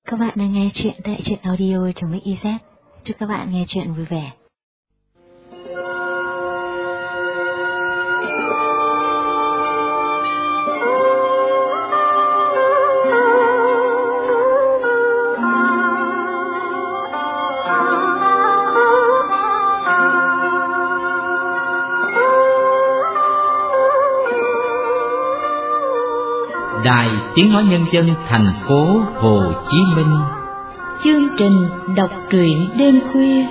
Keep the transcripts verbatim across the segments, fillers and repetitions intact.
Các bạn đang nghe chuyện tại truyện audio trong Mix i zét. Chúc các bạn nghe chuyện vui vẻ. Đài Tiếng Nói Nhân dân thành phố Hồ Chí Minh. Chương trình đọc truyện đêm khuya.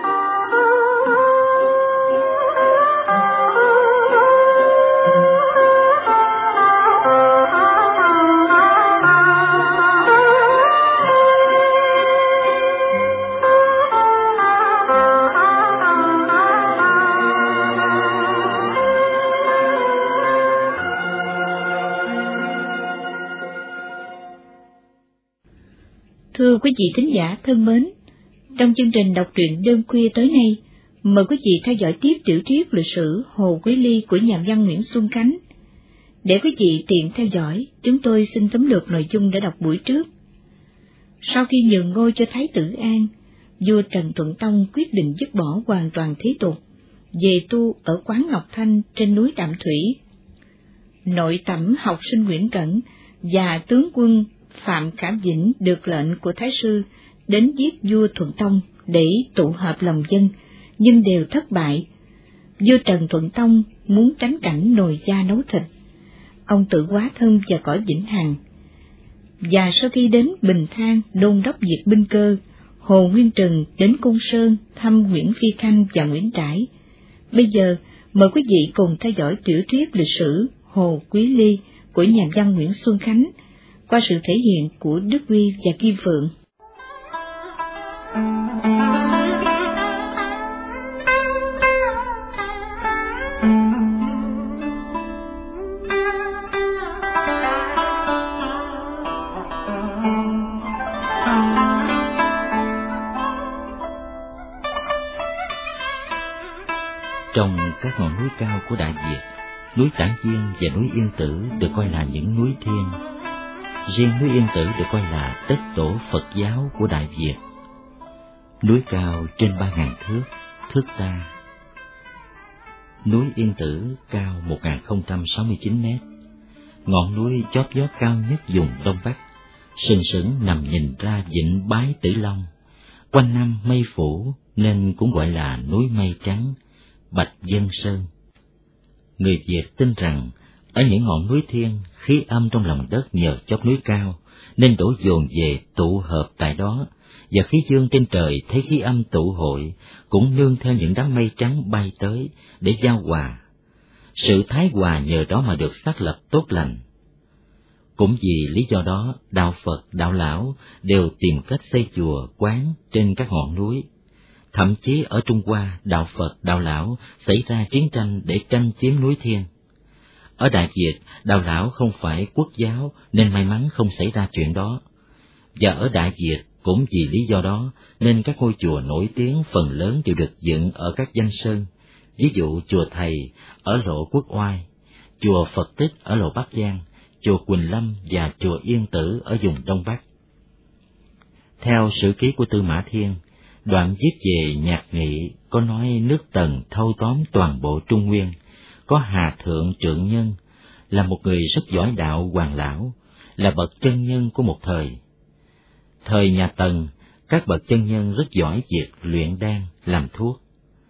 Thưa quý vị thính giả thân mến, trong chương trình đọc truyện đêm khuya tới nay, mời quý vị theo dõi tiếp tiểu thuyết lịch sử Hồ Quý Ly của nhà văn Nguyễn Xuân Khánh. Để quý vị tiện theo dõi, chúng tôi xin tóm lược nội dung đã đọc buổi trước. Sau khi nhường ngôi cho Thái tử An, vua Trần Thuận Tông quyết định dứt bỏ hoàn toàn thế tục, về tu ở quán Ngọc Thanh trên núi Đạm Thủy. Nội tẩm học sinh Nguyễn Cẩn và tướng quân Phạm Khả Vĩnh được lệnh của Thái sư đến giết vua Thuận Tông để tụ hợp lòng dân, nhưng đều thất bại. Vua Trần Thuận Tông muốn tránh cảnh nồi da nấu thịt. Ông tự hóa thân vào cõi vĩnh hằng. Và sau khi đến Bình Thang đôn đốc việc binh cơ, Hồ Nguyên Trừng đến Côn Sơn thăm Nguyễn Phi Khanh và Nguyễn Trãi. Bây giờ mời quý vị cùng theo dõi tiểu thuyết lịch sử Hồ Quý Ly của nhà văn Nguyễn Xuân Khánh, qua sự thể hiện của Đức Huy và Kim Phượng. Trong các ngọn núi cao của Đại Việt, núi Tản Viên và núi Yên Tử được coi là những núi thiên. Riêng núi Yên Tử được coi là đất tổ Phật giáo của Đại Việt. Núi cao trên ba ngàn thước, thước ta. Núi Yên Tử cao một nghìn không trăm sáu mươi chín mét, ngọn núi chót vót cao nhất vùng Đông Bắc, sừng sững nằm nhìn ra vịnh Bái Tử Long, quanh năm mây phủ nên cũng gọi là núi mây trắng, Bạch Vân Sơn. Người Việt tin rằng ở những ngọn núi thiên, khí âm trong lòng đất nhờ chóp núi cao nên đổ dồn về tụ hợp tại đó, và khí dương trên trời thấy khí âm tụ hội cũng nương theo những đám mây trắng bay tới để giao hòa. Sự thái hòa nhờ đó mà được xác lập tốt lành. Cũng vì lý do đó, đạo Phật, đạo Lão đều tìm cách xây chùa, quán trên các ngọn núi. Thậm chí ở Trung Hoa, đạo Phật, đạo Lão xảy ra chiến tranh để tranh chiếm núi thiên. Ở Đại Việt, đạo Lão không phải quốc giáo nên may mắn không xảy ra chuyện đó. Và ở Đại Việt cũng vì lý do đó nên các ngôi chùa nổi tiếng phần lớn đều được dựng ở các danh sơn, ví dụ chùa Thầy ở lộ Quốc Oai, chùa Phật Tích ở lộ Bắc Giang, chùa Quỳnh Lâm và chùa Yên Tử ở vùng Đông Bắc. Theo sử ký của Tư Mã Thiên, đoạn viết về Nhạc Nghị có nói nước Tần thâu tóm toàn bộ Trung Nguyên, có Hà Thượng Trượng Nhân, là một người rất giỏi đạo hoàng lão, là bậc chân nhân của một thời. Thời nhà Tần, các bậc chân nhân rất giỏi việc luyện đan, làm thuốc.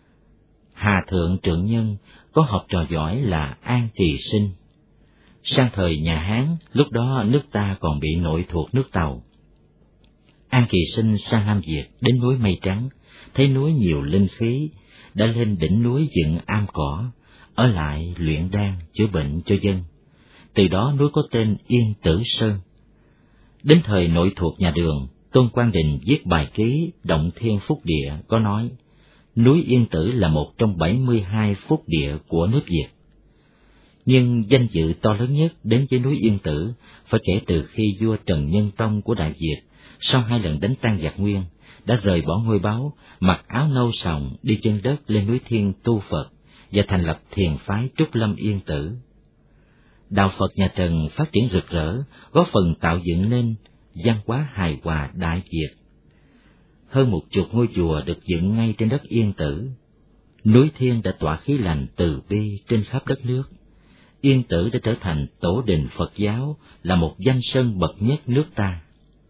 Hà Thượng Trượng Nhân có học trò giỏi là An Kỳ Sinh. Sang thời nhà Hán, lúc đó nước ta còn bị nội thuộc nước Tàu. An Kỳ Sinh sang Nam Việt đến núi Mây Trắng, thấy núi nhiều linh khí, đã lên đỉnh núi dựng am cỏ, ở lại luyện đan chữa bệnh cho dân. Từ đó núi có tên Yên Tử Sơn. Đến thời nội thuộc nhà Đường, Tôn Quang Đình viết bài ký Động Thiên Phúc Địa có nói, núi Yên Tử là một trong bảy mươi hai phúc địa của nước Việt. Nhưng danh dự to lớn nhất đến với núi Yên Tử phải kể từ khi vua Trần Nhân Tông của Đại Việt, sau hai lần đánh tan giặc Nguyên, đã rời bỏ ngôi báu, mặc áo nâu sòng đi chân đất lên núi Thiên tu Phật và thành lập thiền phái Trúc Lâm Yên Tử. Đạo Phật nhà Trần phát triển rực rỡ, góp phần tạo dựng nên văn hóa hài hòa Đại Việt. Hơn một chục ngôi chùa được dựng ngay trên đất Yên Tử. Núi Thiên đã tỏa khí lành từ bi trên khắp đất nước. Yên Tử đã trở thành tổ đình Phật giáo, là một danh sơn bậc nhất nước ta.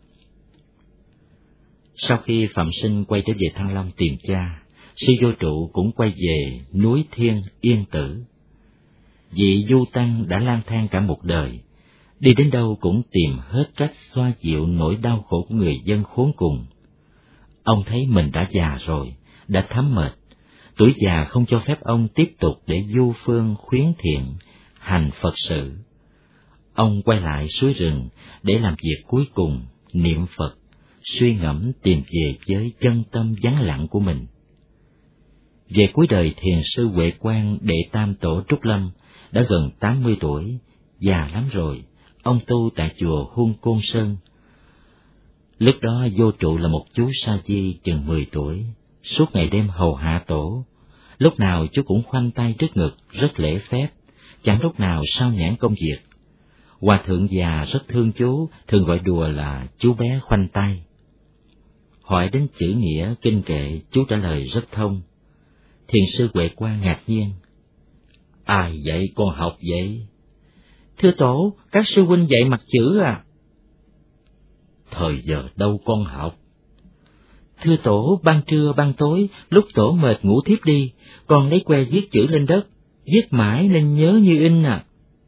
Sau khi Phạm Sinh quay trở về Thăng Long tìm cha, sư Vô Trụ cũng quay về núi Thiên Yên Tử. Vị du tăng đã lang thang cả một đời, đi đến đâu cũng tìm hết cách xoa dịu nỗi đau khổ của người dân khốn cùng. Ông thấy mình đã già rồi, đã thấm mệt, tuổi già không cho phép ông tiếp tục để du phương khuyến thiện, hành Phật sự. Ông quay lại suối rừng để làm việc cuối cùng, niệm Phật, suy ngẫm tìm về với chân tâm vắng lặng của mình. Về cuối đời, thiền sư Huệ Quang đệ tam tổ Trúc Lâm đã gần tám mươi tuổi, già lắm rồi. Ông tu tại chùa Huân Côn Sơn. Lúc đó Vô Trụ là một chú sa di chừng mười tuổi, suốt ngày đêm hầu hạ tổ. Lúc nào chú cũng khoanh tay trước ngực, rất lễ phép, chẳng lúc nào sao nhãng công việc. Hòa thượng già rất thương chú, thường gọi đùa là chú bé khoanh tay. Hỏi đến chữ nghĩa kinh kệ, chú trả lời rất thông. Thiền sư Huệ Quang ngạc nhiên: "Ai dạy con học vậy?" "Thưa tổ, các sư huynh dạy mặt chữ à." "Thời giờ đâu con học?" "Thưa tổ, ban trưa ban tối, lúc tổ mệt ngủ thiếp đi, con lấy que viết chữ lên đất, viết mãi nên nhớ như in à."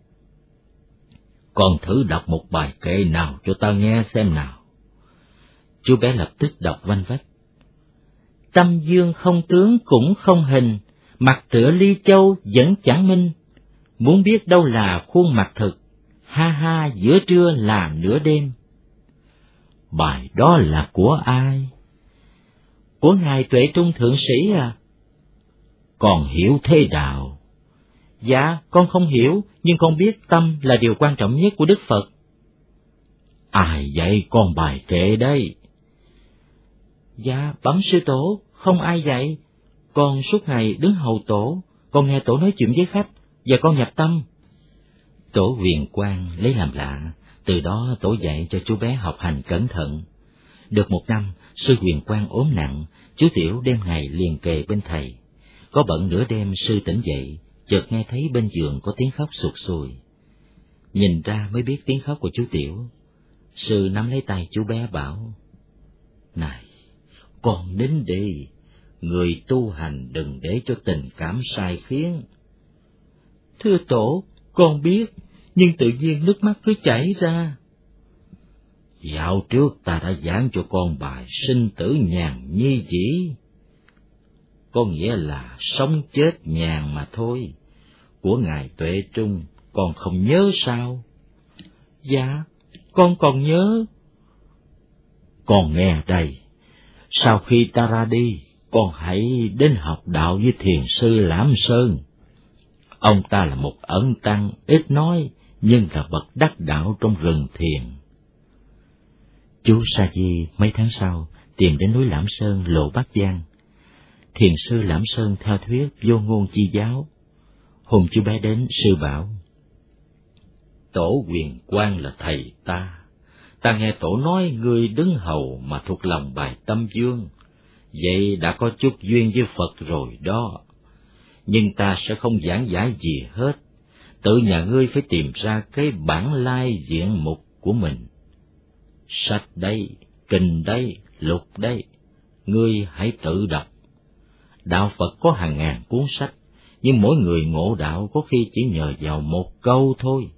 "Con thử đọc một bài kệ nào cho ta nghe xem nào." Chú bé lập tức đọc vanh vách: "Tâm dương không tướng cũng không hình, mặt tựa ly châu vẫn chẳng minh. Muốn biết đâu là khuôn mặt thực, ha ha giữa trưa là nửa đêm." "Bài đó là của ai?" "Của ngài Tuệ Trung thượng sĩ à." "Con hiểu thế đạo?" "Dạ, con không hiểu, nhưng con biết tâm là điều quan trọng nhất của Đức Phật." "Ai dạy con bài kệ đây?" "Dạ, bẩm sư tổ, không ai dạy. Con suốt ngày đứng hầu tổ, con nghe tổ nói chuyện với khách, và con nhập tâm." Tổ Huyền Quang lấy làm lạ, từ đó tổ dạy cho chú bé học hành cẩn thận. Được một năm, sư Huyền Quang ốm nặng, chú Tiểu đêm ngày liền kề bên thầy. Có bận nửa đêm sư tỉnh dậy, chợt nghe thấy bên giường có tiếng khóc sụt sùi. Nhìn ra mới biết tiếng khóc của chú Tiểu. Sư nắm lấy tay chú bé bảo: "Này, con nín đi, người tu hành đừng để cho tình cảm sai khiến." "Thưa tổ, con biết, nhưng tự nhiên nước mắt cứ chảy ra." "Dạo trước ta đã giảng cho con bài sinh tử nhàn nhi dĩ, có nghĩa là sống chết nhàn mà thôi. Của ngài Tuệ Trung con không nhớ sao?" "Dạ, con còn nhớ." "Con nghe đây, sau khi ta ra đi, con hãy đến học đạo với thiền sư Lãm Sơn. Ông ta là một ẩn tăng ít nói, nhưng là bậc đắc đạo trong rừng thiền." Chú Sa Di mấy tháng sau tìm đến núi Lãm Sơn lộ Bắc Giang. Thiền sư Lãm Sơn theo thuyết vô ngôn chi giáo. Hôm chú bé đến, sư bảo: "Tổ Huyền Quang là thầy ta. Ta nghe tổ nói ngươi đứng hầu mà thuộc lòng bài Tâm Dương, vậy đã có chút duyên với Phật rồi đó. Nhưng ta sẽ không giảng giải gì hết, tự nhà ngươi phải tìm ra cái bản lai diện mục của mình. Sách đây, kinh đây, lục đây, ngươi hãy tự đọc. Đạo Phật có hàng ngàn cuốn sách, nhưng mỗi người ngộ đạo có khi chỉ nhờ vào một câu thôi.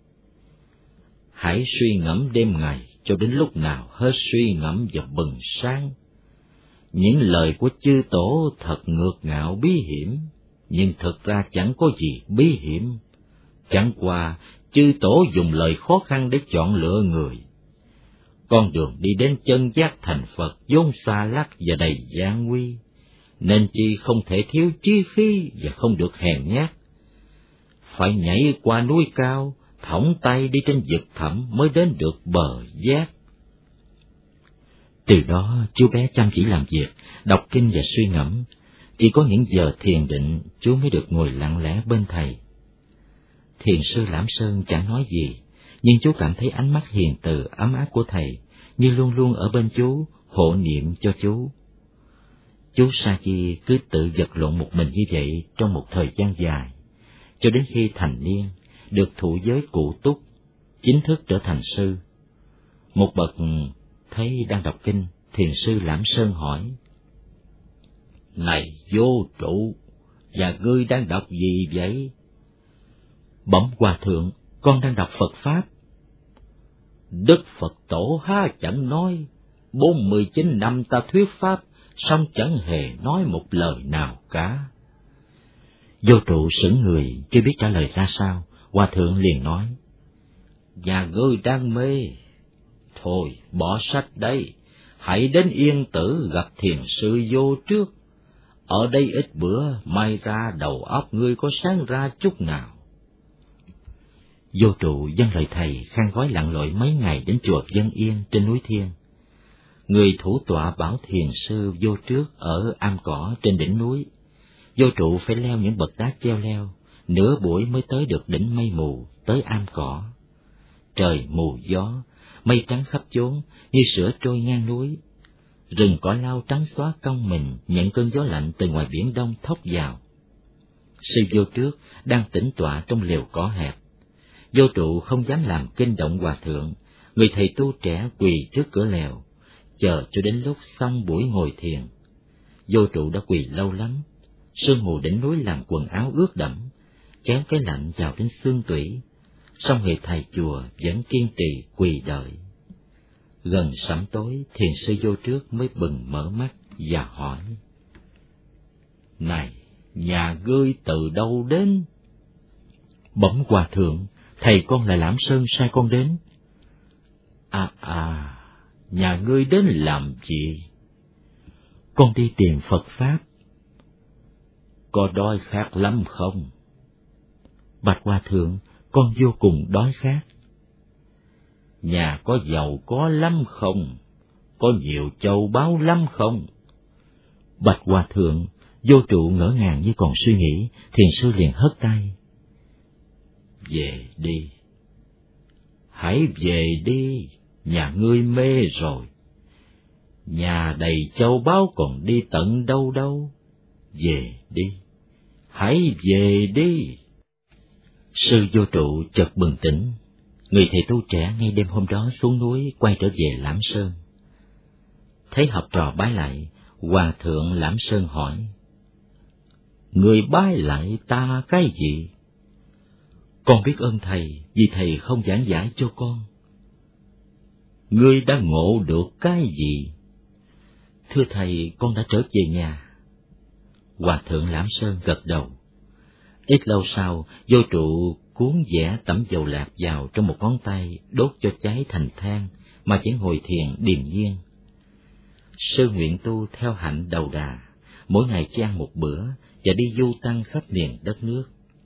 Hãy suy ngẫm đêm ngày cho đến lúc nào hết suy ngẫm và bừng sáng. Những lời của chư tổ thật ngược ngạo bí hiểm, nhưng thực ra chẳng có gì bí hiểm. Chẳng qua chư tổ dùng lời khó khăn để chọn lựa người. Con đường đi đến chân giác thành Phật vốn xa lắc và đầy gian nguy, nên chi không thể thiếu chí khí và không được hèn nhát. Phải nhảy qua núi cao, thõng tay đi trên vực thẳm mới đến được bờ giác." Từ đó chú bé chăm chỉ làm việc, đọc kinh và suy ngẫm. Chỉ có những giờ thiền định chú mới được ngồi lặng lẽ bên thầy. Thiền sư Lãm Sơn chẳng nói gì, nhưng chú cảm thấy ánh mắt hiền từ ấm áp của thầy nhưng luôn luôn ở bên chú, hộ niệm cho chú. Chú Sa Di cứ tự vật lộn một mình như vậy trong một thời gian dài, cho đến khi thành niên, được thụ giới cụ túc, chính thức trở thành sư. Một bậc thấy đang đọc kinh, thiền sư Lãm Sơn hỏi: Này vô trụ, và ngươi đang đọc gì vậy? Bẩm hòa thượng, con đang đọc Phật Pháp. Đức Phật Tổ há chẳng nói, bốn mươi chín năm ta thuyết Pháp, song chẳng hề nói một lời nào cả. Vô trụ sững người, chưa biết trả lời ra sao, hòa thượng liền nói: Nhà ngươi đang mê. Thôi, bỏ sách đây, hãy đến Yên Tử gặp thiền sư Vô trước. Ở đây ít bữa, may ra đầu óc ngươi có sáng ra chút nào. Vô trụ dâng lời thầy, khăn gói lặn lội mấy ngày đến chùa Vân Yên trên núi Thiên. Người thủ tọa bảo thiền sư Vô trước ở am cỏ trên đỉnh núi. Vô trụ phải leo những bậc đá treo leo, nửa buổi mới tới được đỉnh mây mù, tới am cỏ. Trời mù gió, mây trắng khắp chốn, như sữa trôi ngang núi. Rừng cỏ lau trắng xóa cong mình, nhận cơn gió lạnh từ ngoài biển đông thốc vào. Sư Vô trước đang tĩnh tọa trong lều cỏ hẹp. Vô trụ không dám làm kinh động hòa thượng, người thầy tu trẻ quỳ trước cửa lều, chờ cho đến lúc xong buổi ngồi thiền. Vô trụ đã quỳ lâu lắm, sương mù đỉnh núi làm quần áo ướt đẫm, kéo cái lạnh vào đến xương tủy, song người thầy chùa vẫn kiên trì quỳ đợi. Gần sẩm tối, thiền sư Vô trước mới bừng mở mắt và hỏi: Này, nhà ngươi từ đâu đến? Bẩm hòa thượng, thầy con là Lãm Sơn sai con đến. À à, nhà ngươi đến làm gì? Con đi tìm Phật Pháp. Có đói khát lắm không? Bạch hòa thượng, con vô cùng đói khát. Nhà có giàu có lắm không? Có nhiều châu báu lắm không? Bạch hòa thượng, vô trụ ngỡ ngàng như còn suy nghĩ, thiền sư liền hất tay: Về đi, hãy về đi, nhà ngươi mê rồi. Nhà đầy châu báu còn đi tận đâu đâu. Về đi, hãy về đi. Sư Vô trụ chợt bừng tỉnh. Người thầy tu trẻ ngay đêm hôm đó xuống núi quay trở về Lãm Sơn. Thấy học trò bái lại, hòa thượng Lãm Sơn hỏi: Người bái lại ta cái gì? Con biết ơn thầy, vì thầy không giảng giải cho con. Ngươi đã ngộ được cái gì? Thưa thầy, con đã trở về nhà. Hòa thượng Lãm Sơn gật đầu. Ít lâu sau, Vô trụ cuốn vẽ tẩm dầu lạc vào trong một ngón tay, đốt cho cháy thành than, mà chỉ ngồi thiền điềm nhiên. Sư nguyện tu theo hạnh đầu đà, mỗi ngày chỉ ăn một bữa và đi du tăng khắp miền đất nước.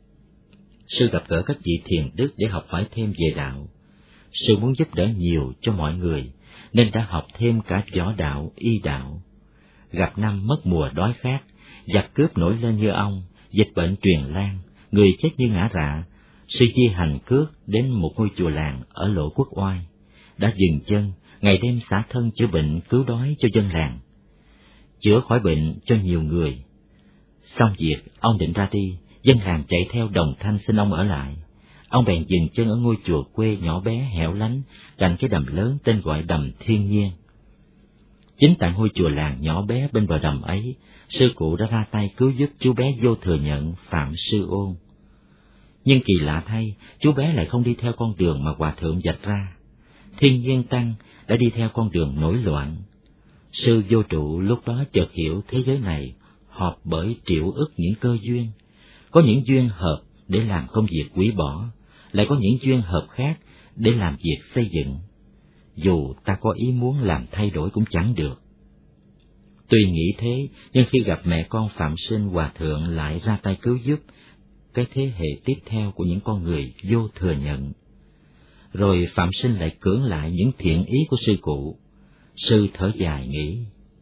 Sư gặp gỡ các vị thiền đức để học hỏi thêm về đạo. Sư muốn giúp đỡ nhiều cho mọi người, nên đã học thêm cả võ đạo, y đạo. Gặp năm mất mùa đói khát, giặc cướp nổi lên như ong, dịch bệnh truyền lan, người chết như ngã rạ, sư di hành cước đến một ngôi chùa làng ở Lộ Quốc Oai, đã dừng chân, ngày đêm xả thân chữa bệnh cứu đói cho dân làng, chữa khỏi bệnh cho nhiều người. Xong việc, ông định ra đi, dân làng chạy theo đồng thanh xin ông ở lại. Ông bèn dừng chân ở ngôi chùa quê nhỏ bé hẻo lánh, cạnh cái đầm lớn tên gọi đầm Thiên Nhiên. Chính tại ngôi chùa làng nhỏ bé bên bờ đầm ấy, sư cụ đã ra tay cứu giúp chú bé Vô Thừa Nhận Phạm Sư Ôn. Nhưng kỳ lạ thay, chú bé lại không đi theo con đường mà hòa thượng vạch ra. Thiên Nhiên Tăng đã đi theo con đường nổi loạn. Sư Vô trụ lúc đó chợt hiểu thế giới này họp bởi triệu ức những cơ duyên. Có những duyên hợp để làm công việc quý bỏ, lại có những duyên hợp khác để làm việc xây dựng. Dù ta có ý muốn làm thay đổi cũng chẳng được. Tuy nghĩ thế, nhưng khi gặp mẹ con Phạm Sinh hòa thượng lại ra tay cứu giúp cái thế hệ tiếp theo của những con người Vô Thừa Nhận. Rồi Phạm Sinh lại cưỡng lại những thiện ý của sư cụ. Sư thở dài nghĩ: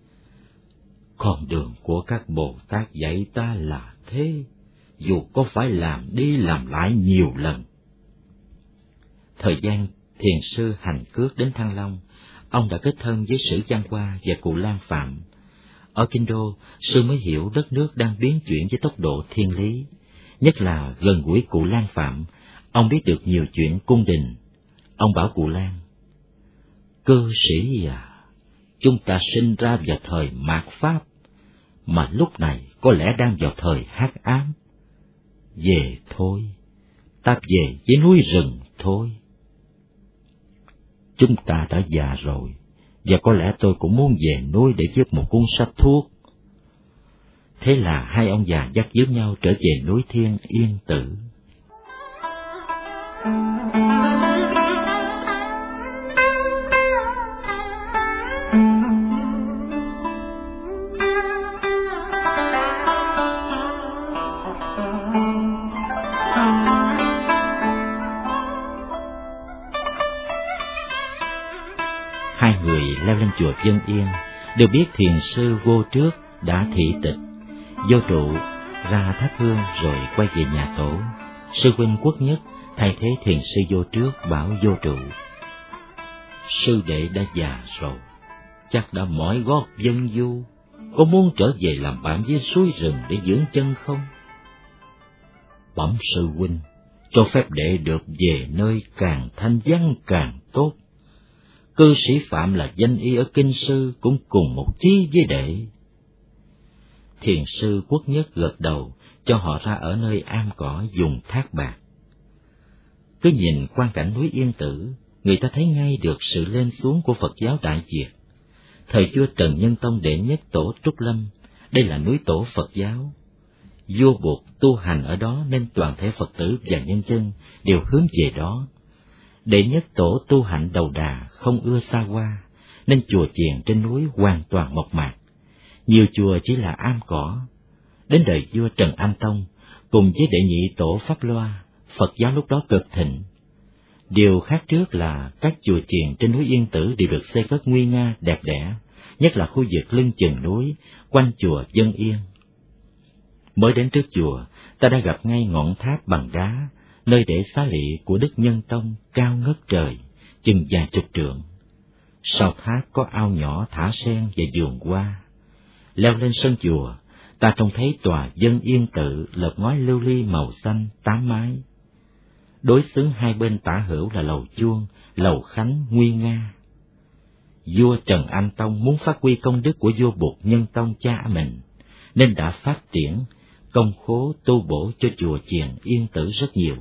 Con đường của các Bồ Tát dạy ta là thế, dù có phải làm đi làm lại nhiều lần. Thời gian thiền sư hành cước đến Thăng Long, ông đã kết thân với Sử Văn Hoa và cụ Lan Phạm. Ở Kinh Đô, sư mới hiểu đất nước đang biến chuyển với tốc độ thiên lý. Nhất là gần gũi cụ Lan Phạm, ông biết được nhiều chuyện cung đình. Ông bảo cụ Lan: "Cư sĩ à, chúng ta sinh ra vào thời mạt Pháp, mà lúc này có lẽ đang vào thời hắc ám. Về thôi, ta về với núi rừng thôi. Chúng ta đã già rồi, và có lẽ tôi cũng muốn về núi để viết một cuốn sách thuốc." Thế là hai ông già dắt díu nhau trở về núi Thiên Yên Tử. Hai người leo lên chùa Vân Yên, đều biết thiền sư Vô Trước đã thị tịch. Vô Trụ ra thắp hương rồi quay về nhà tổ. Sư huynh Quốc Nhất thay thế thiền sư Vô Trước bảo Vô Trụ: "Sư đệ đã già rồi, chắc đã mỏi gót vân du, có muốn trở về làm bạn với suối rừng để dưỡng chân không?" "Bẩm sư huynh, cho phép đệ được về nơi càng thanh vắng càng tốt. Cư sĩ Phạm là danh y ở Kinh Sư, cũng cùng một chí với đệ." Thiền sư Quốc Nhất gật đầu, cho họ ra ở nơi am cỏ dùng thác bạc. Cứ nhìn quang cảnh núi Yên Tử, người ta thấy ngay được sự lên xuống của Phật giáo Đại Việt. Thời vua Trần Nhân Tông đệ nhất tổ Trúc Lâm, đây là núi tổ Phật giáo. Vua buộc tu hành ở đó nên toàn thể Phật tử và nhân dân đều hướng về đó. Đệ nhất tổ tu hạnh đầu đà, không ưa xa hoa, nên chùa chiền trên núi hoàn toàn mộc mạc. Nhiều chùa chỉ là am cỏ. Đến đời vua Trần Anh Tông, cùng với đệ nhị tổ Pháp Loa, Phật giáo lúc đó cực thịnh. Điều khác trước là các chùa chiền trên núi Yên Tử đều được xây cất nguy nga đẹp đẽ, nhất là khu vực lưng chừng núi, quanh chùa Vân Yên. Mới đến trước chùa, ta đã gặp ngay ngọn tháp bằng đá, nơi để xá lị của Đức Nhân Tông cao ngất trời, chừng vài chục trượng. Sau tháp có ao nhỏ thả sen và vườn hoa. Leo lên sân chùa, ta trông thấy tòa Vân Yên Tự lợp ngói lưu ly màu xanh tám mái. Đối xứng hai bên tả hữu là lầu chuông, lầu khánh nguy nga. Vua Trần Anh Tông muốn phát huy công đức của vua Bụt Nhân Tông cha mình, nên đã phát triển công khố tu bổ cho chùa chiền Yên Tử rất nhiều.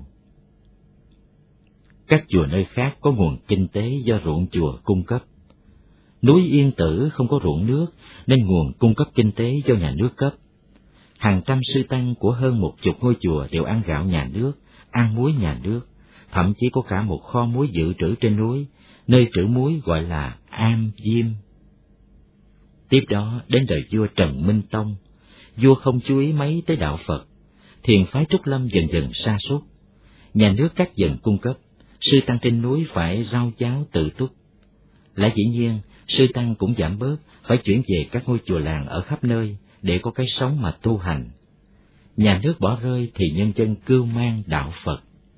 Các chùa nơi khác có nguồn kinh tế do ruộng chùa cung cấp. Núi Yên Tử không có ruộng nước, nên nguồn cung cấp kinh tế do nhà nước cấp. Hàng trăm sư tăng của hơn một chục ngôi chùa đều ăn gạo nhà nước, ăn muối nhà nước, thậm chí có cả một kho muối dự trữ trên núi, nơi trữ muối gọi là Am Diêm. Tiếp đó đến đời vua Trần Minh Tông, vua không chú ý mấy tới đạo Phật, thiền phái Trúc Lâm dần dần sa sút. Nhà nước cắt dần cung cấp, sư tăng trên núi phải rao cháo tự túc. Lẽ dĩ nhiên, sư tăng cũng giảm bớt, phải chuyển về các ngôi chùa làng ở khắp nơi để có cái sống mà tu hành. Nhà nước bỏ rơi thì nhân dân cưu mang đạo Phật.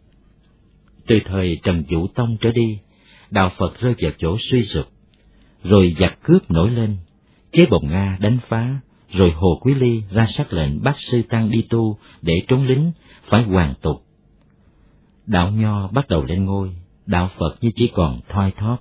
Từ thời Trần Vũ Tông trở đi, đạo Phật rơi vào chỗ suy sụp, rồi giặc cướp nổi lên, chế Bồng Nga đánh phá, rồi Hồ Quý Ly ra sắc lệnh bắt sư tăng đi tu để trốn lính, phải hoàn tục. Đạo Nho bắt đầu lên ngôi, đạo Phật như chỉ còn thoi thóp.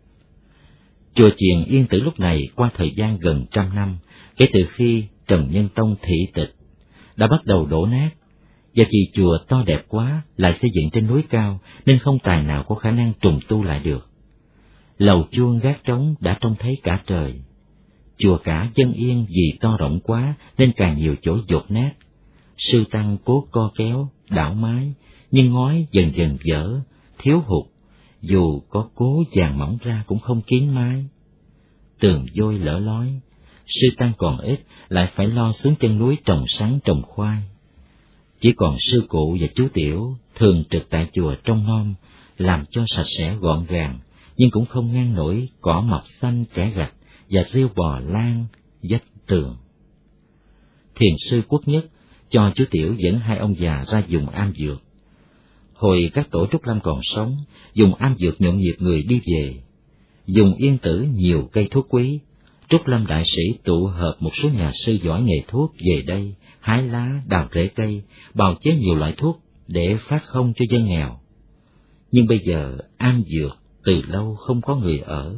Chùa chiền Yên Tử lúc này qua thời gian gần trăm năm, kể từ khi Trần Nhân Tông thị tịch, đã bắt đầu đổ nát, và vì chùa to đẹp quá, lại xây dựng trên núi cao, nên không tài nào có khả năng trùng tu lại được. Lầu chuông gác trống đã trông thấy cả trời. Chùa cả Vân Yên vì to rộng quá, nên càng nhiều chỗ dột nát. Sư tăng cố co kéo, đảo mái, nhưng ngói dần dần vỡ, thiếu hụt, dù có cố dàn mỏng ra cũng không kín mái. Tường vôi lở lói, sư tăng còn ít, lại phải lo xuống chân núi trồng sắn trồng khoai. Chỉ còn sư cụ và chú Tiểu thường trực tại chùa trông nom, làm cho sạch sẽ gọn gàng, nhưng cũng không ngăn nổi cỏ mọc xanh kẽ gạch và rêu bò lan vách tường. Thiền sư Quốc Nhất cho chú Tiểu dẫn hai ông già ra dùng am dược. Hồi các tổ Trúc Lâm còn sống, dùng am dược nhộn nhịp người đi về. dùng yên tử nhiều cây thuốc quý. Trúc Lâm đại sĩ tụ hợp một số nhà sư giỏi nghề thuốc về đây, hái lá, đào rễ cây, bào chế nhiều loại thuốc để phát không cho dân nghèo. Nhưng bây giờ Am Dược từ lâu không có người ở.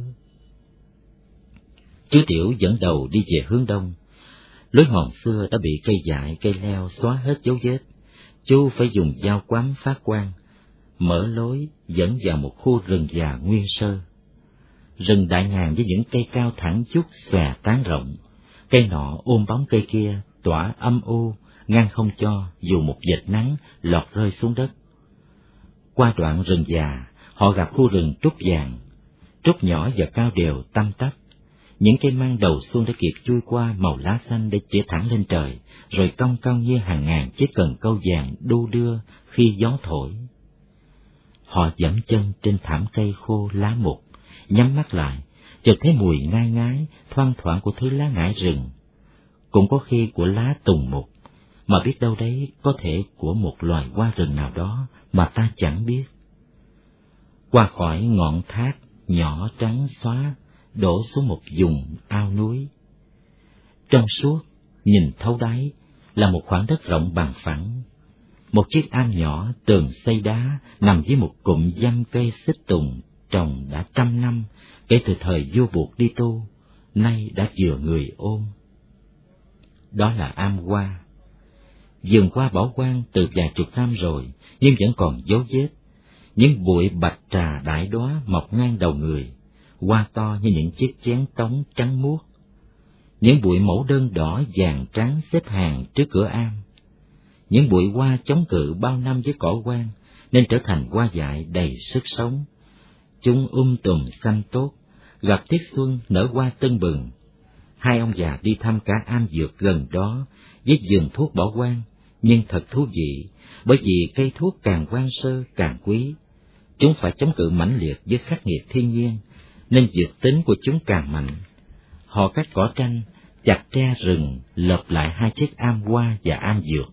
Chú Tiểu dẫn đầu đi về hướng đông. Lối mòn xưa đã bị cây dại, cây leo xóa hết dấu vết. Chú phải dùng dao quắm phát quang, mở lối dẫn vào một khu rừng già nguyên sơ. Rừng đại ngàn với những cây cao thẳng chút xòe tán rộng, cây nọ ôm bóng cây kia, tỏa âm u, ngăn không cho dù một vệt nắng lọt rơi xuống đất. Qua đoạn rừng già, họ gặp khu rừng trúc vàng, trúc nhỏ và cao đều tăm tắp. Những cây măng đầu xuân đã kịp chui qua màu lá xanh để chĩa thẳng lên trời, rồi cong cong như hàng ngàn chiếc cần câu vàng đu đưa khi gió thổi. Họ dẫm chân trên thảm cây khô lá mục, nhắm mắt lại, chợt thấy mùi ngai ngái, thoang thoảng của thứ lá ngải rừng. Cũng có khi của lá tùng mục, mà biết đâu đấy có thể của một loài hoa rừng nào đó mà ta chẳng biết. Qua khỏi ngọn thác nhỏ trắng xóa, đổ xuống một vùng ao núi. Trong suốt, nhìn thấu đáy, là một khoảng đất rộng bằng phẳng. Một chiếc am nhỏ tường xây đá nằm dưới một cụm dăm cây xích tùng trồng đã trăm năm, kể từ thời vua Buộc đi tu, nay đã vừa người ôm. Đó là am hoa. Vườn hoa bỏ hoang từ vài chục năm rồi, nhưng vẫn còn dấu vết. Những bụi bạch trà đại đóa mọc ngang đầu người, hoa to như những chiếc chén tống trắng muốt. Những bụi mẫu đơn đỏ vàng trắng xếp hàng trước cửa am. Những bụi hoa chống cự bao năm với cỏ hoang, nên trở thành hoa dại đầy sức sống. Chúng um tùm xanh tốt, gặp tiết xuân nở hoa tưng bừng. Hai ông già đi thăm cả am dược gần đó, với vườn thuốc bỏ hoang, nhưng thật thú vị, bởi vì cây thuốc càng hoang sơ càng quý. Chúng phải chống cự mãnh liệt với khắc nghiệt thiên nhiên, nên dược tính của chúng càng mạnh. Họ cắt cỏ tranh, chặt tre rừng, lợp lại hai chiếc am hoa và am dược.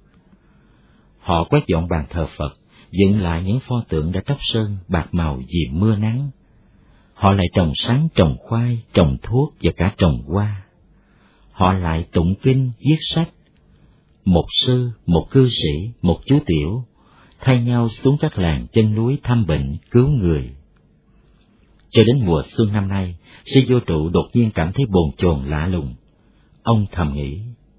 Họ quét dọn bàn thờ Phật, dựng lại những pho tượng đã tróc sơn bạc màu vì mưa nắng. Họ lại trồng sắn, trồng khoai, trồng thuốc và cả trồng hoa. Họ lại tụng kinh, viết sách. Một sư, một cư sĩ, một chú tiểu, thay nhau xuống các làng chân núi thăm bệnh, cứu người. Cho đến mùa xuân năm nay, sư vô trụ đột nhiên cảm thấy bồn chồn lạ lùng. Ông thầm nghĩ,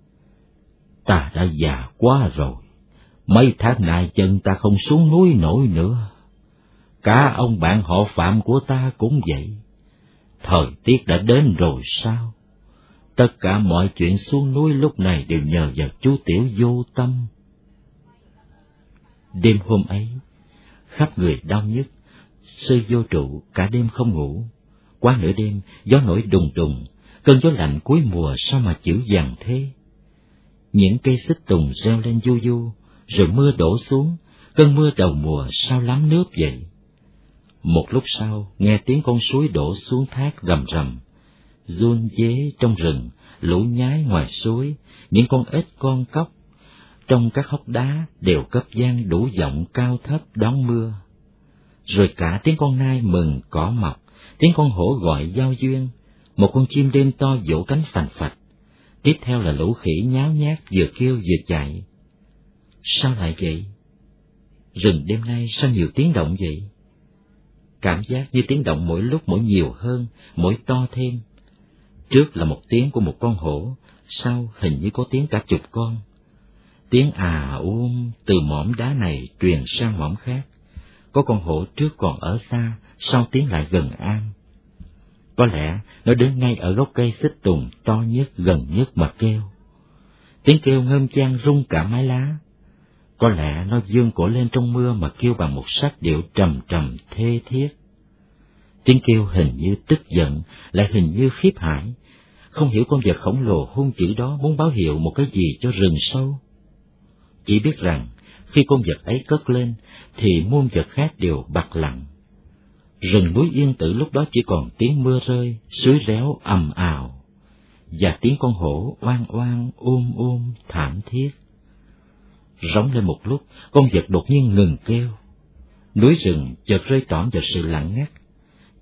ta đã già quá rồi, mấy tháng nay chân ta không xuống núi nổi nữa. Cả ông bạn họ Phạm của ta cũng vậy. Thời tiết đã đến rồi sao? Tất cả mọi chuyện xuống núi lúc này đều nhờ vào chú tiểu vô tâm. Đêm hôm ấy, khắp người đau nhức, sư vô trụ cả đêm không ngủ. Qua nửa đêm, gió nổi đùng đùng, cơn gió lạnh cuối mùa sao mà dữ dằn thế. Những cây xích tùng reo lên du du, rồi mưa đổ xuống, cơn mưa đầu mùa sao lắm nước vậy. Một lúc sau, nghe tiếng con suối đổ xuống thác rầm rầm. Giun dế trong rừng, lũ nhái ngoài suối, những con ếch con cóc trong các hốc đá đều cấp vang đủ giọng cao thấp đón mưa. Rồi cả tiếng con nai mừng cỏ mọc, tiếng con hổ gọi giao duyên, một con chim đêm to vỗ cánh phành phạch. Tiếp theo là lũ khỉ nháo nhác vừa kêu vừa chạy. Sao lại vậy? Rừng đêm nay sao nhiều tiếng động vậy? Cảm giác như tiếng động mỗi lúc mỗi nhiều hơn, mỗi to thêm. Trước là một tiếng của một con hổ, sau hình như có tiếng cả chục con. Tiếng à um từ mỏm đá này truyền sang mỏm khác. Có con hổ trước còn ở xa, sau tiếng lại gần am. Có lẽ nó đứng ngay ở gốc cây xích tùng to nhất gần nhất mà kêu. Tiếng kêu ngâm chan rung cả mái lá. Có lẽ nó vươn cổ lên trong mưa mà kêu bằng một sắc điệu trầm trầm thê thiết. Tiếng kêu hình như tức giận, lại hình như khiếp hãi. Không hiểu con vật khổng lồ hung dữ đó muốn báo hiệu một cái gì cho rừng sâu. Chỉ biết rằng, khi con vật ấy cất lên, thì muôn vật khác đều bặt lặng. Rừng núi yên tử lúc đó chỉ còn tiếng mưa rơi, suối réo ầm ào, và tiếng con hổ oan oan um um thảm thiết. Rống lên một lúc, con vật đột nhiên ngừng kêu. Núi rừng chợt rơi tỏm vào sự lặng ngắt.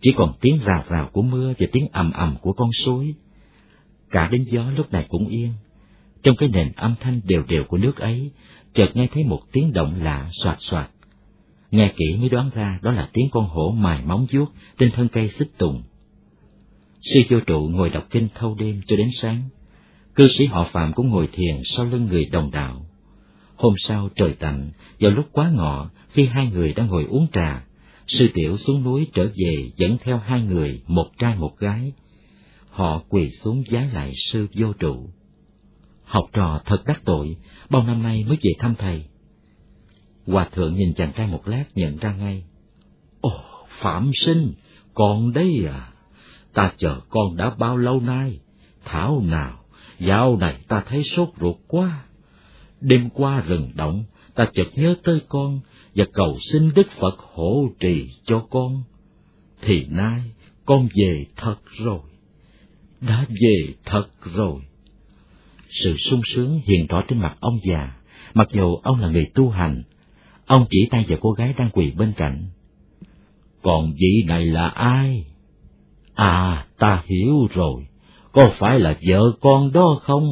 chỉ còn tiếng rào rào của mưa và tiếng ầm ầm của con suối. Cả đến gió lúc này cũng yên. Trong cái nền âm thanh đều đều của nước ấy, chợt nghe thấy một tiếng động lạ soạt soạt. Nghe kỹ mới đoán ra đó là tiếng con hổ mài móng vuốt trên thân cây xích tùng. Sư Vô Trụ ngồi đọc kinh thâu đêm cho đến sáng. Cư sĩ họ Phạm cũng ngồi thiền sau lưng người đồng đạo. Hôm sau trời tạnh, vào lúc quá ngọ, khi hai người đang ngồi uống trà, Sư Tiểu xuống núi trở về dẫn theo hai người, một trai một gái. Họ quỳ xuống vái lại Sư Vô Trụ. Học trò thật đắc tội, bao năm nay mới về thăm thầy. Hòa thượng nhìn chàng trai một lát nhận ra ngay. Ồ, Phạm Sinh, con đây à? Ta chờ con đã bao lâu nay? Thảo nào, dạo này ta thấy sốt ruột quá. Đêm qua rừng động, ta chợt nhớ tới con và cầu xin Đức Phật hộ trì cho con. Thì nay con về thật rồi, đã về thật rồi. Sự sung sướng hiện rõ trên mặt ông già, mặc dù ông là người tu hành. Ông chỉ tay vào cô gái đang quỳ bên cạnh. Còn vị này là ai? À, ta hiểu rồi, có phải là vợ con đó không?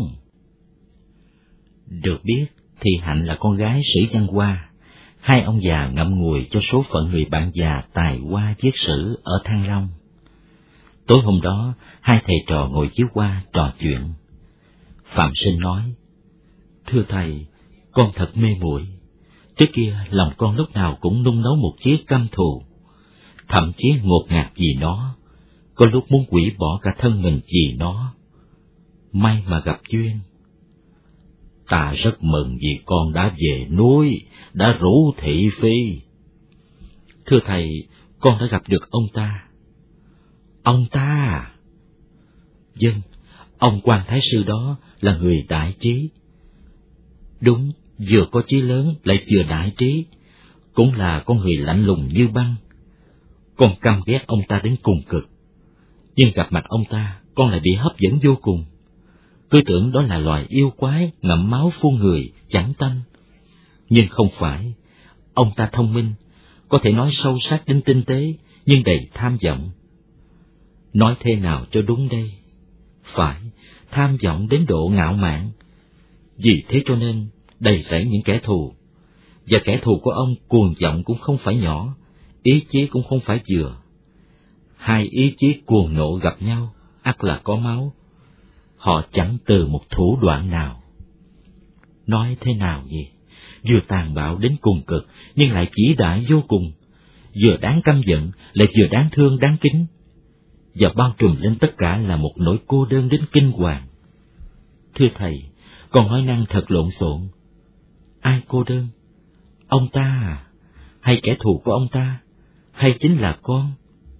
Được biết, Thị Hạnh là con gái Sử Văn Hoa. Hai ông già ngậm ngùi cho số phận người bạn già tài hoa viết sử ở Thăng Long. Tối hôm đó, hai thầy trò ngồi chiếu hoa trò chuyện. Phạm Sinh nói, thưa thầy, con thật mê muội. Trước kia lòng con lúc nào cũng nung nấu một chiếc căm thù, thậm chí ngột ngạt vì nó, có lúc muốn hủy bỏ cả thân mình vì nó. May mà gặp duyên. Ta rất mừng vì con đã về núi, đã rủ thị phi. Thưa thầy, con đã gặp được ông ta. Ông ta à? Vâng, ông Quan Thái Sư đó là người đại trí. Đúng, vừa có chí lớn lại vừa đại trí, cũng là con người lạnh lùng như băng. Con căm ghét ông ta đến cùng cực, nhưng gặp mặt ông ta, con lại bị hấp dẫn vô cùng. Cứ tưởng đó là loài yêu quái ngậm máu phun người, chẳng tanh. Nhưng không phải, ông ta thông minh, có thể nói sâu sắc đến tinh tế, nhưng đầy tham vọng. Nói thế nào cho đúng đây? Phải, tham vọng đến độ ngạo mạn. Vì thế cho nên đầy rẫy những kẻ thù. Và kẻ thù của ông cuồng vọng cũng không phải nhỏ, ý chí cũng không phải vừa. Hai ý chí cuồng nộ gặp nhau, ắt là có máu. Họ chẳng từ một thủ đoạn nào. Nói thế nào nhỉ? Vừa tàn bạo đến cùng cực, nhưng lại vĩ đại vô cùng. Vừa đáng căm giận, lại vừa đáng thương đáng kính. Và bao trùm lên tất cả là một nỗi cô đơn đến kinh hoàng. Thưa thầy, con nói năng thật lộn xộn. Ai cô đơn? Ông ta à? Hay kẻ thù của ông ta? Hay chính là con?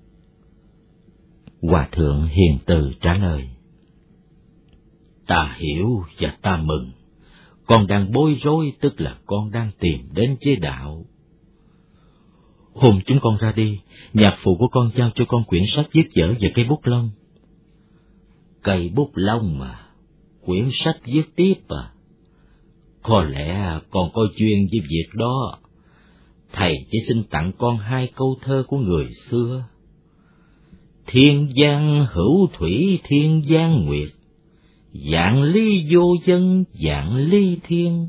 Hòa thượng hiền từ trả lời. Ta hiểu và ta mừng. Con đang bối rối, tức là con đang tìm đến chế đạo. Hôm chúng con ra đi, nhạc phụ của con giao cho con quyển sách viết vở về cây bút lông. Cây bút lông mà, quyển sách viết tiếp à? Có lẽ con có duyên với việc đó. Thầy chỉ xin tặng con hai câu thơ của người xưa. Thiên giang hữu thủy thiên giang nguyệt, vạn ly vô dân vạn ly thiên.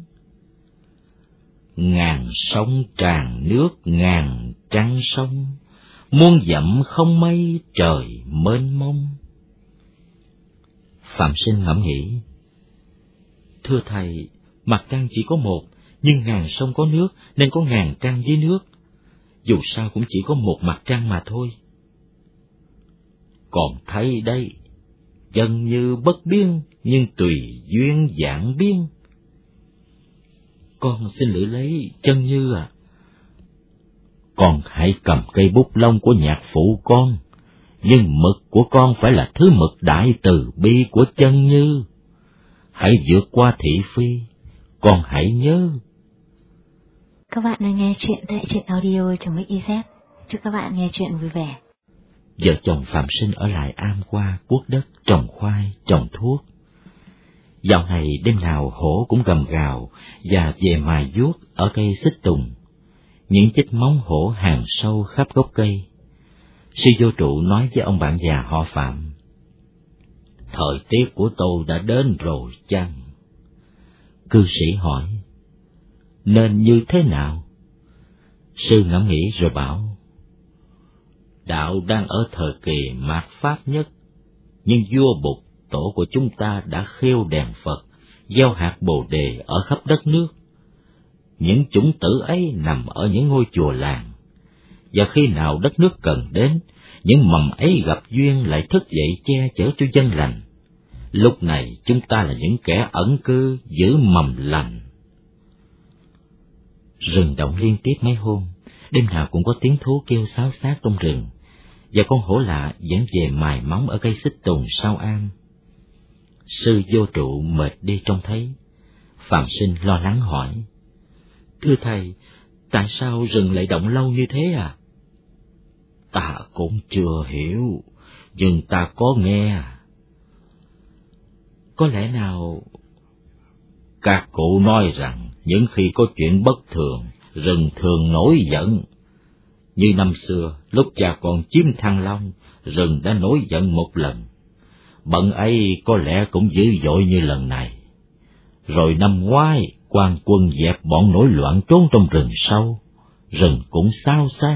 Ngàn sông tràn nước ngàn trăng sông, muôn dặm không mây trời mênh mông. Phạm Sinh ngẫm nghĩ. Thưa thầy, mặt trăng chỉ có một, nhưng ngàn sông có nước nên có ngàn trăng dưới nước. Dù sao cũng chỉ có một mặt trăng mà thôi. Còn thấy đây, chân như bất biên, nhưng tùy duyên dạng biên. Con xin lựa lấy chân như à? Con hãy cầm cây bút lông của nhạc phụ con, nhưng mực của con phải là thứ mực đại từ bi của chân như. Hãy vượt qua thị phi, con hãy nhớ. Các bạn đang nghe chuyện tại truyện audio trong Mix i zét. Chúc các bạn nghe chuyện vui vẻ. Vợ chồng Phạm Sinh ở lại am qua cuốc đất, trồng khoai, trồng thuốc. Dạo này đêm nào hổ cũng gầm gào và về mài vuốt ở cây xích tùng. Những chiếc móng hổ hàn sâu khắp gốc cây. Sư vô trụ nói với ông bạn già họ Phạm: Thời tiết của tôi đã đến rồi chăng? Cư sĩ hỏi: Nên như thế nào? Sư ngẫm nghĩ rồi bảo: Đạo đang ở thời kỳ mạt Pháp nhất, nhưng vua Bụt, tổ của chúng ta đã khêu đèn Phật, gieo hạt Bồ Đề ở khắp đất nước. Những chủng tử ấy nằm ở những ngôi chùa làng, và khi nào đất nước cần đến, những mầm ấy gặp duyên lại thức dậy che chở cho dân lành. Lúc này chúng ta là những kẻ ẩn cư giữ mầm lành. Rừng động liên tiếp mấy hôm, đêm nào cũng có tiếng thú kêu xáo xát trong rừng, và con hổ lạ vẫn về mài móng ở cây xích tùng sau am. Sư vô trụ mệt đi trông thấy. Phạm Sinh lo lắng hỏi: Thưa thầy, tại sao rừng lại động lâu như thế à? Ta cũng chưa hiểu, nhưng ta có nghe. Có lẽ nào... Các cụ nói rằng những khi có chuyện bất thường, rừng thường nổi giận. Như năm xưa, lúc cha còn chiếm Thăng Long, rừng đã nổi giận một lần. Bận ấy có lẽ cũng dữ dội như lần này. Rồi năm ngoái, quan quân dẹp bọn nổi loạn trốn trong rừng sâu, rừng cũng xao xát.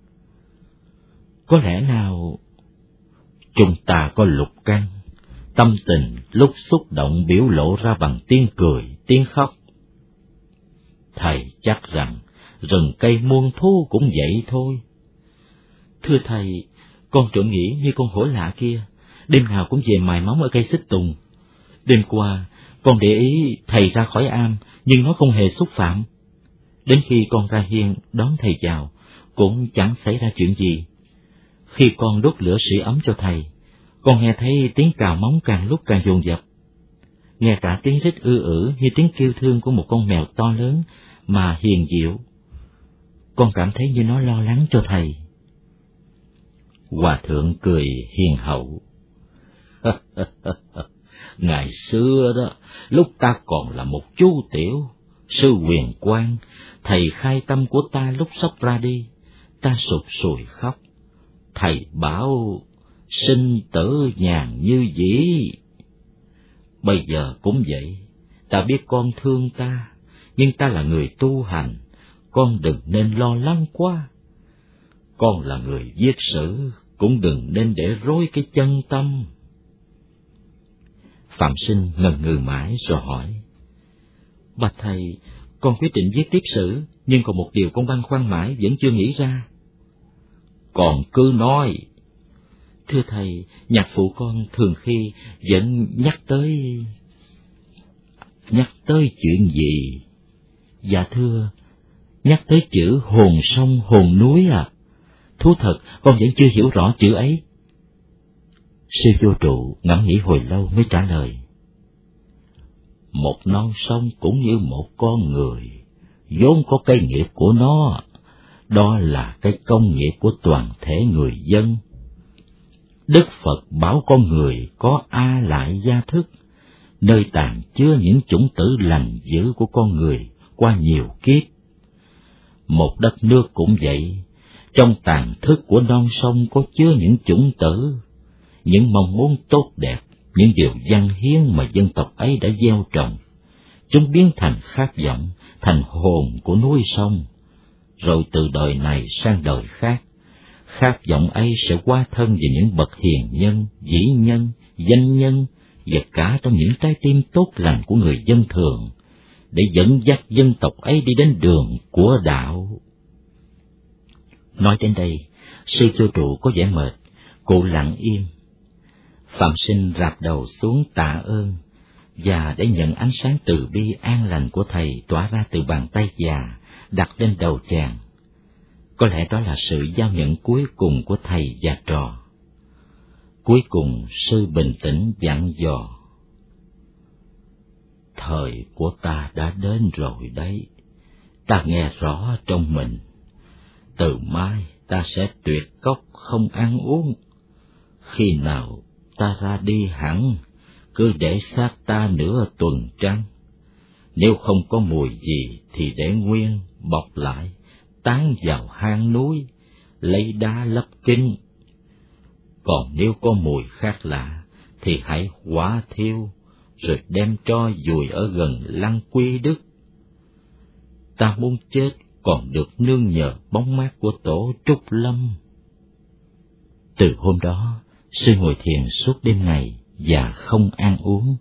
Có lẽ nào chúng ta có lục căn, tâm tình lúc xúc động biểu lộ ra bằng tiếng cười, tiếng khóc. Thầy chắc rằng rừng cây muôn thu cũng vậy thôi. Thưa thầy, con trộm nghĩ như con hổ lạ kia, đêm nào cũng về mài móng ở cây xích tùng. Đêm qua, con để ý thầy ra khỏi am, nhưng nó không hề xúc phạm. Đến khi con ra hiên đón thầy vào, cũng chẳng xảy ra chuyện gì. Khi con đốt lửa sưởi ấm cho thầy, con nghe thấy tiếng cào móng càng lúc càng dồn dập. Nghe cả tiếng rít ư ử như tiếng kêu thương của một con mèo to lớn mà hiền diệu. Con cảm thấy như nó lo lắng cho thầy. Hòa thượng cười hiền hậu. Ngày xưa đó, lúc ta còn là một chú tiểu, sư Huyền Quang, thầy khai tâm của ta lúc sắp ra đi, ta sụt sùi khóc. Thầy bảo sinh tử nhàn như dĩ. Bây giờ cũng vậy, ta biết con thương ta, nhưng ta là người tu hành, con đừng nên lo lắng quá. Con là người viết sử, cũng đừng nên để rối cái chân tâm. Phạm Sinh ngần ngừ mãi rồi hỏi: Bạch thầy, con quyết định viết tiếp sử, nhưng còn một điều con băn khoăn mãi vẫn chưa nghĩ ra. Còn cứ nói. Thưa thầy, nhạc phụ con thường khi vẫn nhắc tới... Nhắc tới chuyện gì? Dạ thưa, nhắc tới chữ hồn sông hồn núi à. Thú thật, con vẫn chưa hiểu rõ chữ ấy. Sư vô trụ ngẫm nghĩ hồi lâu mới trả lời: Một non sông cũng như một con người, vốn có cái nghiệp của nó, đó là cái công nghiệp của toàn thể người dân. Đức Phật bảo con người có A Lại Gia Thức, nơi tàng chứa những chủng tử lành dữ của con người qua nhiều kiếp. Một đất nước cũng vậy, trong tàng thức của non sông có chứa những chủng tử, những mong muốn tốt đẹp, những điều dâng hiến mà dân tộc ấy đã gieo trồng. Chúng biến thành khát vọng, thành hồn của núi sông. Rồi từ đời này sang đời khác, khát vọng ấy sẽ hóa thân về những bậc hiền nhân, vĩ nhân, danh nhân, và cả trong những trái tim tốt lành của người dân thường, để dẫn dắt dân tộc ấy đi đến đường của đạo. Nói đến đây, sư vô trụ có vẻ mệt, cụ lặng im. Phạm Sinh rạp đầu xuống tạ ơn, và để nhận ánh sáng từ bi an lành của thầy tỏa ra từ bàn tay già đặt lên đầu chàng. Có lẽ đó là sự giao nhận cuối cùng của thầy và trò. Cuối cùng sư bình tĩnh dặn dò: Thời của ta đã đến rồi đấy, ta nghe rõ trong mình. Từ mai ta sẽ tuyệt cốc không ăn uống. Khi nào ta ra đi hẳn, cứ để xác ta nửa tuần trăng. Nếu không có mùi gì thì để nguyên, bọc lại, tán vào hang núi, lấy đá lấp kín, Còn nếu có mùi khác lạ, thì hãy hỏa thiêu, rồi đem tro dùi ở gần lăng Quy Đức. Ta muốn chết còn được nương nhờ bóng mát của tổ Trúc Lâm. Từ hôm đó, sư ngồi thiền suốt đêm ngày và không ăn uống.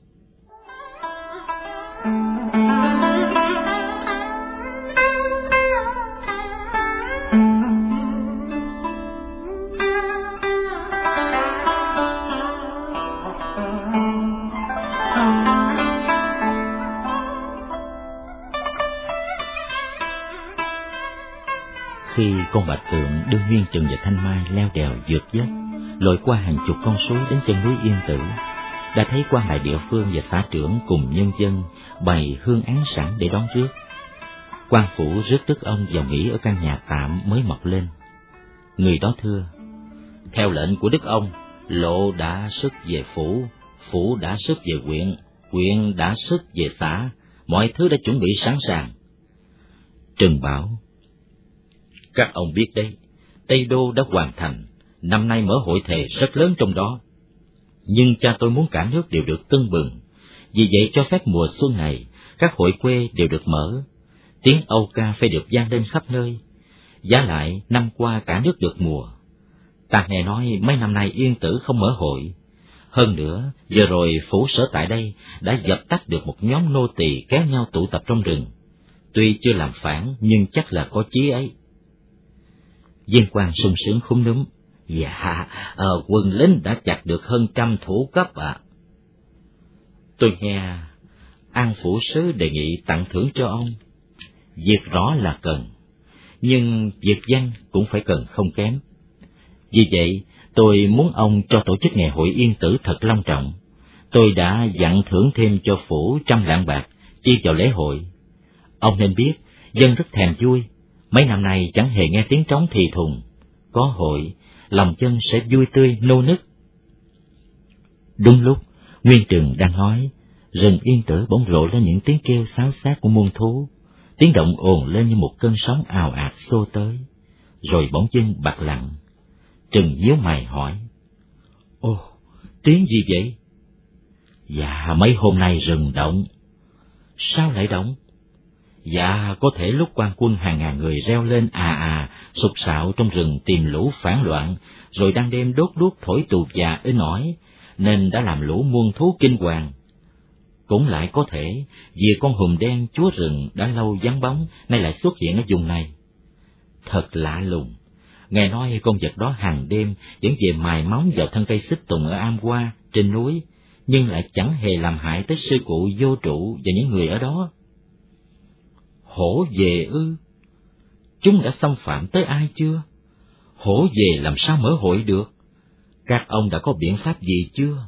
Khi con Bạch Tượng đưa Nguyên Trừng và Thanh Mai leo đèo vượt dốc, lội qua hàng chục con suối đến chân núi Yên Tử, đã thấy quan lại địa phương và xã trưởng cùng nhân dân bày hương án sẵn để đón rước. Quan phủ rước đức ông vào nghỉ ở căn nhà tạm mới mọc lên. Người đó thưa: theo lệnh của đức ông, lộ đã sức về phủ, phủ đã sức về huyện, huyện đã sức về xã, mọi thứ đã chuẩn bị sẵn sàng. Trừng bảo: các ông biết đấy, Tây Đô đã hoàn thành, năm nay mở hội thề rất lớn trong đó. Nhưng cha tôi muốn cả nước đều được tưng bừng, vì vậy cho phép mùa xuân này, các hội quê đều được mở, tiếng âu ca phải được vang lên khắp nơi. Giá lại, năm qua cả nước được mùa. Ta nghe nói mấy năm nay Yên Tử không mở hội. Hơn nữa, vừa rồi phủ sở tại đây đã dập tắt được một nhóm nô tỳ kéo nhau tụ tập trong rừng. Tuy chưa làm phản, nhưng chắc là có chí ấy. Viên quan sung sướng khúm núm: dạ, ờ, quân lính đã chặt được hơn trăm thủ cấp ạ. À. Tôi nghe An phủ sứ đề nghị tặng thưởng cho ông. Việc rõ là cần, nhưng việc văn cũng phải cần không kém. Vì vậy, tôi muốn ông cho tổ chức ngày hội Yên Tử thật long trọng. Tôi đã dặn thưởng thêm cho phủ trăm lạng bạc, chi vào lễ hội. Ông nên biết, dân rất thèm vui. Mấy năm nay chẳng hề nghe tiếng trống thì thùng. Có hội, lòng dân sẽ vui tươi nô nức. Đúng lúc, Nguyên Trừng đang nói, rừng Yên Tử bỗng lộ lên những tiếng kêu xáo xác của muôn thú. Tiếng động ồn lên như một cơn sóng ào ạt xô tới, rồi bỗng dưng bặt lặng. Trừng nhíu mày hỏi: Ồ, tiếng gì vậy? Dạ, mấy hôm nay rừng động. Sao lại động? Dạ, có thể lúc quan quân hàng ngàn người reo lên à à, sục sạo trong rừng tìm lũ phản loạn, rồi đang đêm đốt đuốc thổi tù già inh ỏi, nên đã làm lũ muôn thú kinh hoàng. Cũng lại có thể vì con hùm đen chúa rừng đã lâu vắng bóng, nay lại xuất hiện ở vùng này. Thật lạ lùng, nghe nói con vật đó hàng đêm vẫn về mài móng vào thân cây xích tùng ở Am Qua trên núi, nhưng lại chẳng hề làm hại tới sư cụ Vô Trụ và những người ở đó. Hổ về ư? Chúng đã xâm phạm tới ai chưa? Hổ về làm sao mở hội được? Các ông đã có biện pháp gì chưa?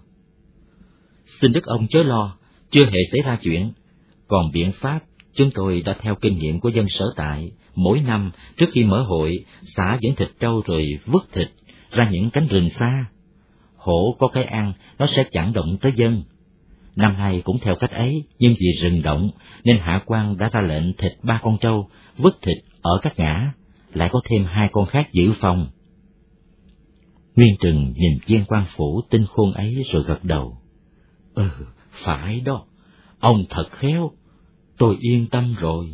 Xin đức ông chớ lo, chưa hề xảy ra chuyện. Còn biện pháp, chúng tôi đã theo kinh nghiệm của dân sở tại, mỗi năm trước khi mở hội, xả dẫn thịt trâu rồi vứt thịt ra những cánh rừng xa. Hổ có cái ăn, nó sẽ chẳng động tới dân. Năm nay cũng theo cách ấy, nhưng vì rừng động nên hạ quan đã ra lệnh thịt ba con trâu, vứt thịt ở các ngã, lại có thêm hai con khác giữ phòng. Nguyên Trừng nhìn viên quan phủ tinh khôn ấy rồi gật đầu. Ừ, phải đó, ông thật khéo, tôi yên tâm rồi.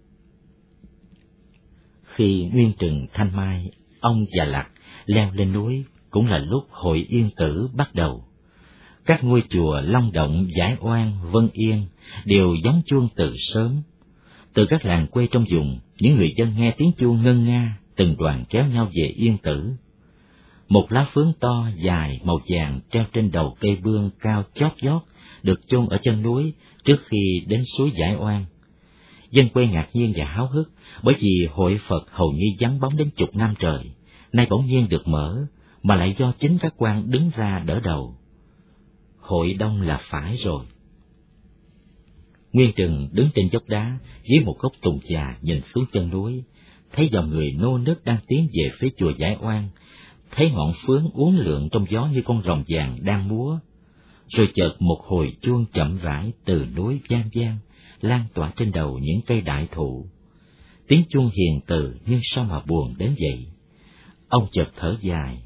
Khi Nguyên Trừng, Thanh Mai, ông và Lạc leo lên núi, cũng là lúc hội Yên Tử bắt đầu. Các ngôi chùa Long Động, Giải Oan, Vân Yên đều gióng chuông từ sớm. Từ các làng quê trong vùng, những người dân nghe tiếng chuông ngân nga, từng đoàn kéo nhau về Yên Tử. Một lá phướng to, dài, màu vàng treo trên đầu cây bương cao chót vót, được chôn ở chân núi trước khi đến suối Giải Oan. Dân quê ngạc nhiên và háo hức, bởi vì hội Phật hầu như vắng bóng đến chục năm trời, nay bỗng nhiên được mở, mà lại do chính các quan đứng ra đỡ đầu. Hội đông là phải rồi. Nguyên Trừng đứng trên dốc đá, dưới một gốc tùng già nhìn xuống chân núi, thấy dòng người nô nức đang tiến về phía chùa Giải Oan, thấy ngọn phướng uốn lượn trong gió như con rồng vàng đang múa. Rồi chợt một hồi chuông chậm rãi từ núi vang vang, lan tỏa trên đầu những cây đại thụ. Tiếng chuông hiền từ nhưng sao mà buồn đến vậy. Ông chợt thở dài,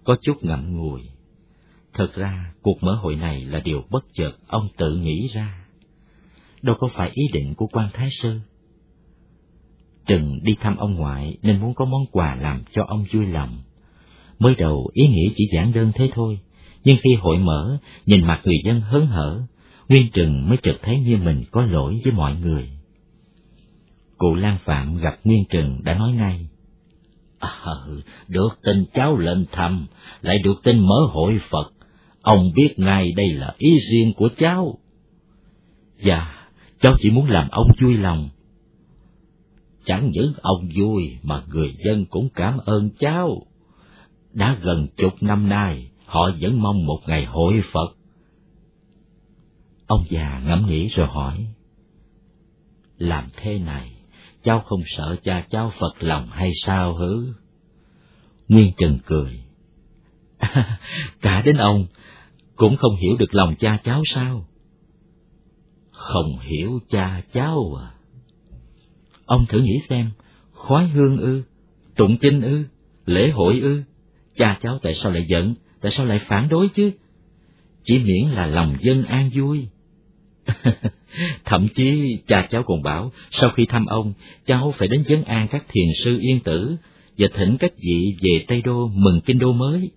có chút ngậm ngùi. Thật ra, cuộc mở hội này là điều bất chợt ông tự nghĩ ra. Đâu có phải ý định của quan thái sư. Trừng đi thăm ông ngoại nên muốn có món quà làm cho ông vui lòng. Mới đầu ý nghĩ chỉ giản đơn thế thôi, nhưng khi hội mở, nhìn mặt người dân hớn hở, Nguyên Trừng mới chợt thấy như mình có lỗi với mọi người. Cụ Lan Phạm gặp Nguyên Trừng đã nói ngay: À, được tin cháu lên thăm, lại được tin mở hội Phật, ông biết ngay đây là ý riêng của cháu. Dạ, cháu chỉ muốn làm ông vui lòng. Chẳng những ông vui mà người dân cũng cảm ơn cháu. Đã gần chục năm nay, họ vẫn mong một ngày hội Phật. Ông già ngẫm nghĩ rồi hỏi: Làm thế này, cháu không sợ cha cháu phật lòng hay sao hứ? Nguyên Trừng cười. À, cả đến ông cũng không hiểu được lòng cha cháu sao? Không hiểu cha cháu à? Ông thử nghĩ xem, khoái hương ư, tụng kinh ư, lễ hội ư, cha cháu tại sao lại giận, tại sao lại phản đối chứ? Chỉ miễn là lòng dân an vui. Thậm chí cha cháu còn bảo sau khi thăm ông, cháu phải đến vấn an các thiền sư Yên Tử và thỉnh các vị về Tây Đô mừng kinh đô mới.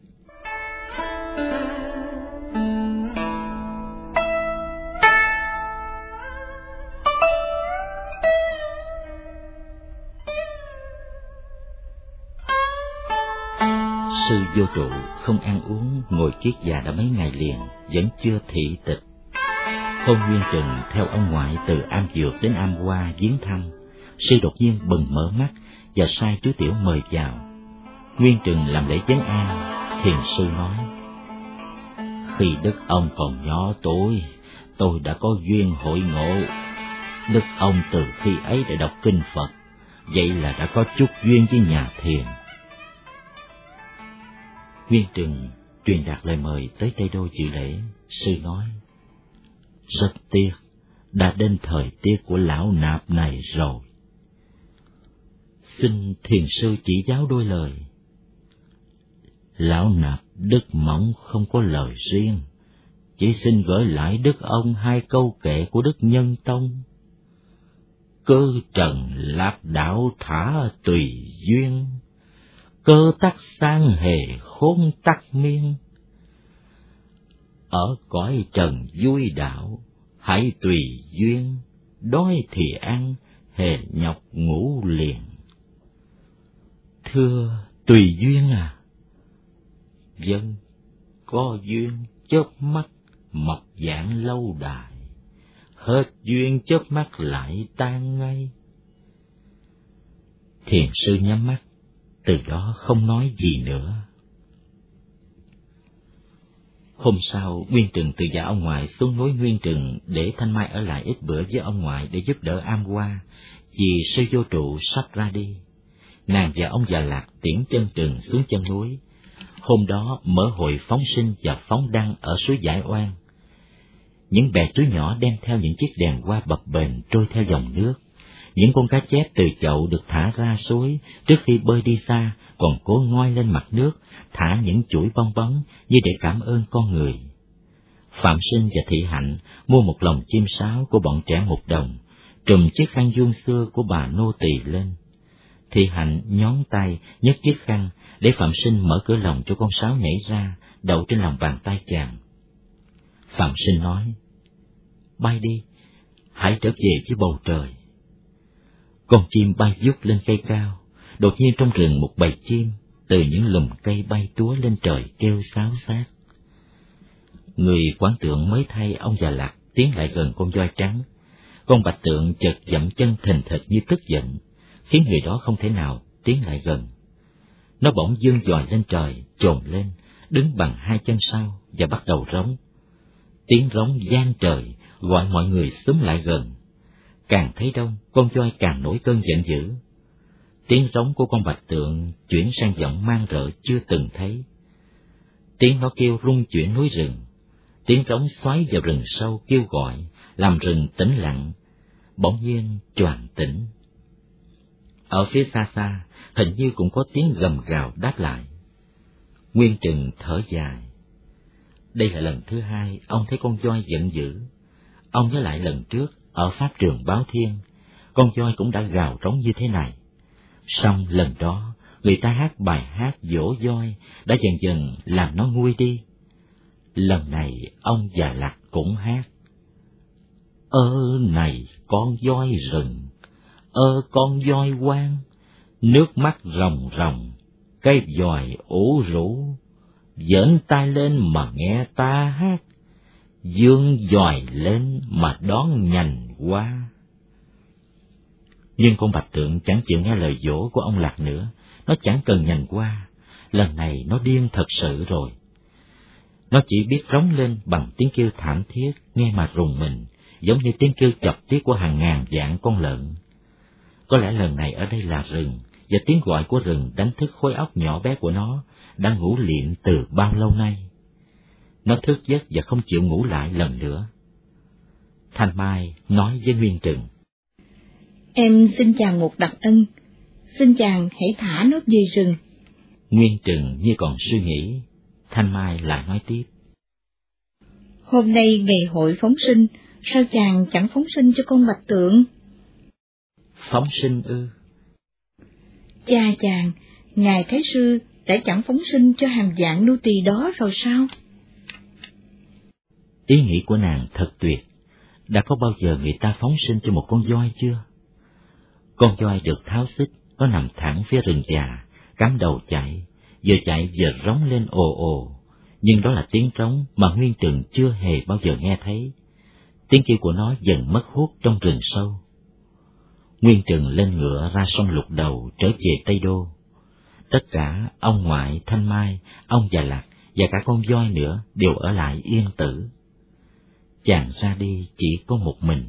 Sư Vô Trụ không ăn uống ngồi kiết già đã mấy ngày liền, vẫn chưa thị tịch. Hôm Nguyên Trừng theo ông ngoại từ Am Dược đến Am Hoa viếng thăm, sư đột nhiên bừng mở mắt và sai chú Tiểu mời vào. Nguyên Trừng làm lễ vấn an, thiền sư nói: Khi đức ông còn nhỏ tuổi, tôi đã có duyên hội ngộ. Đức ông từ khi ấy đã đọc kinh Phật, vậy là đã có chút duyên với nhà thiền. Nguyên Trừng truyền đạt lời mời tới Tây Đô dự lễ. Sư nói: Rất tiếc, đã đến thời tiết của lão nạp này rồi. Xin thiền sư chỉ giáo đôi lời. Lão nạp đức mỏng không có lời riêng, chỉ xin gửi lại đức ông hai câu kệ của Đức Nhân Tông: Cơ trần lạc đạo thả tùy duyên, cơ tắc sang hề khôn tắc miên. Ở cõi trần vui đạo, hãy tùy duyên, đói thì ăn, hề nhọc ngủ liền. Thưa tùy duyên à? Vâng, có duyên chớp mắt mọc dạng lâu đài, hết duyên chớp mắt lại tan ngay. Thiền sư nhắm mắt, từ đó không nói gì nữa. Hôm sau, Nguyên Trừng từ nhà ông ngoại xuống núi Nguyên Trừng để Thanh Mai ở lại ít bữa với ông ngoại để giúp đỡ Am Hoa, vì sư Vô Trụ sắp ra đi. Nàng và ông già Lạc tiễn chân Trừng xuống chân núi. Hôm đó mở hội phóng sinh và phóng đăng ở suối Giải Oan. Những bè chuối nhỏ đem theo những chiếc đèn hoa bập bềnh trôi theo dòng nước. Những con cá chép từ chậu được thả ra suối, trước khi bơi đi xa còn cố ngoi lên mặt nước, thả những chuỗi bong bóng như để cảm ơn con người. Phạm Sinh và Thị Hạnh mua một lồng chim sáo của bọn trẻ một đồng, trùm chiếc khăn vuông xưa của bà nô tỳ lên. Thị Hạnh nhón tay nhấc chiếc khăn để Phạm Sinh mở cửa lồng cho con sáo nhảy ra, đậu trên lòng bàn tay chàng. Phạm Sinh nói: Bay đi, hãy trở về với bầu trời. Con chim bay vút lên cây cao, đột nhiên trong rừng một bầy chim từ những lùm cây bay túa lên trời kêu xáo xác. Người quán tượng mới thay ông già Lạc tiến lại gần con voi trắng. Con bạch tượng chợt dậm chân thình thịch như tức giận, khiến người đó không thể nào tiến lại gần. Nó bỗng vươn dòi lên trời, chồm lên, đứng bằng hai chân sau và bắt đầu rống. Tiếng rống vang trời gọi mọi người xúm lại gần. Càng thấy đông, con voi càng nổi cơn giận dữ. Tiếng rống của con bạch tượng chuyển sang giọng mang rợ chưa từng thấy. Tiếng nó kêu rung chuyển núi rừng, tiếng rống xoáy vào rừng sâu kêu gọi, làm rừng tĩnh lặng, bỗng nhiên choàng tỉnh. Ở phía xa xa, hình như cũng có tiếng gầm gào đáp lại. Nguyên Trừng thở dài. Đây là lần thứ hai ông thấy con voi giận dữ. Ông nhớ lại lần trước ở pháp trường Báo Thiên, con voi cũng đã gào trống như thế này. Song lần đó người ta hát bài hát dỗ voi đã dần dần làm nó nguôi đi. Lần này ông già Lặc cũng hát: Ơ này con voi rừng, ơ con voi hoang, nước mắt ròng ròng, cây dòi ủ rũ, giỡn tai lên mà nghe ta hát, dương dòi lên mà đón nhành qua. Nhưng con bạch tượng chẳng chịu nghe lời dỗ của ông Lặc nữa, nó chẳng cần nhành qua, lần này nó điên thật sự rồi. Nó chỉ biết rống lên bằng tiếng kêu thảm thiết, nghe mà rùng mình, giống như tiếng kêu chọc tiết của hàng ngàn vạn con lợn. Có lẽ lần này ở đây là rừng, và tiếng gọi của rừng đánh thức khối óc nhỏ bé của nó, đang ngủ liệm từ bao lâu nay. Nó thức giấc và không chịu ngủ lại lần nữa. Thanh Mai nói với Nguyên Trừng: Em xin chàng một đặc ân, xin chàng hãy thả nó về rừng. Nguyên Trừng như còn suy nghĩ, Thanh Mai lại nói tiếp: Hôm nay ngày hội phóng sinh, sao chàng chẳng phóng sinh cho con bạch tượng? Phóng sinh ư? Cha chàng, ngài Thái sư đã chẳng phóng sinh cho hàng vạn nô tỳ đó rồi sao? Ý nghĩ của nàng thật tuyệt. Đã có bao giờ người ta phóng sinh cho một con voi chưa? Con voi được tháo xích, nó nằm thẳng phía rừng già, cắm đầu chạy, vừa chạy vừa rống lên ồ ồ, nhưng đó là tiếng trống mà Nguyên Trừng chưa hề bao giờ nghe thấy. Tiếng kêu của nó dần mất hút trong rừng sâu. Nguyên Trừng lên ngựa ra sông Lục Đầu trở về Tây Đô. Tất cả ông ngoại, Thanh Mai, ông già Lặc và cả con voi nữa đều ở lại Yên Tử. Chàng ra đi chỉ có một mình.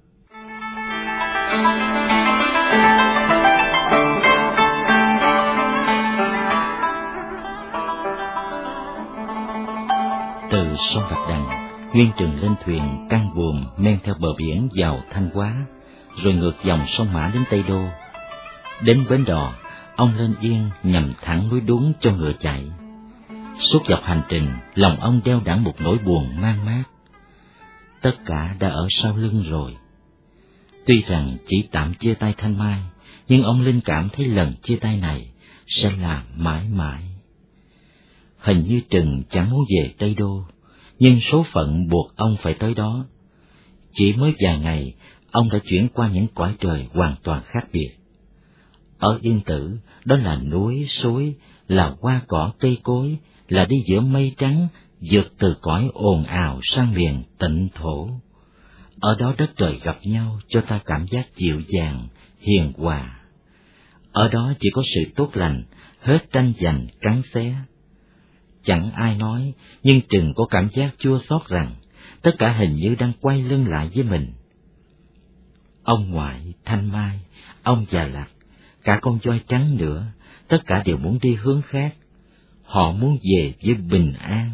Từ sông Bạch Đằng, Nguyên Trừng lên thuyền căng buồm men theo bờ biển vào Thanh Hóa, rồi ngược dòng sông Mã đến Tây Đô. Đến bến đò, ông lên yên nhằm thẳng núi Đúng cho ngựa chạy. Suốt dọc hành trình, lòng ông đeo đẳng một nỗi buồn man mác. Tất cả đã ở sau lưng rồi. Tuy rằng chỉ tạm chia tay Thanh Mai, nhưng ông linh cảm thấy lần chia tay này sẽ là mãi mãi. Hình như Trừng chẳng muốn về Tây Đô, nhưng số phận buộc ông phải tới đó. Chỉ mới vài ngày, ông đã chuyển qua những cõi trời hoàn toàn khác biệt. Ở Yên Tử, đó là núi, suối, là hoa cỏ cây cối, là đi giữa mây trắng, vượt từ cõi ồn ào sang miền tịnh thổ. Ở đó đất trời gặp nhau cho ta cảm giác dịu dàng, hiền hòa. Ở đó chỉ có sự tốt lành, hết tranh giành, cắn xé. Chẳng ai nói, nhưng Trừng có cảm giác chua xót rằng tất cả hình như đang quay lưng lại với mình. Ông ngoại, Thanh Mai, ông già Lặc, cả con voi trắng nữa, tất cả đều muốn đi hướng khác. Họ muốn về với bình an.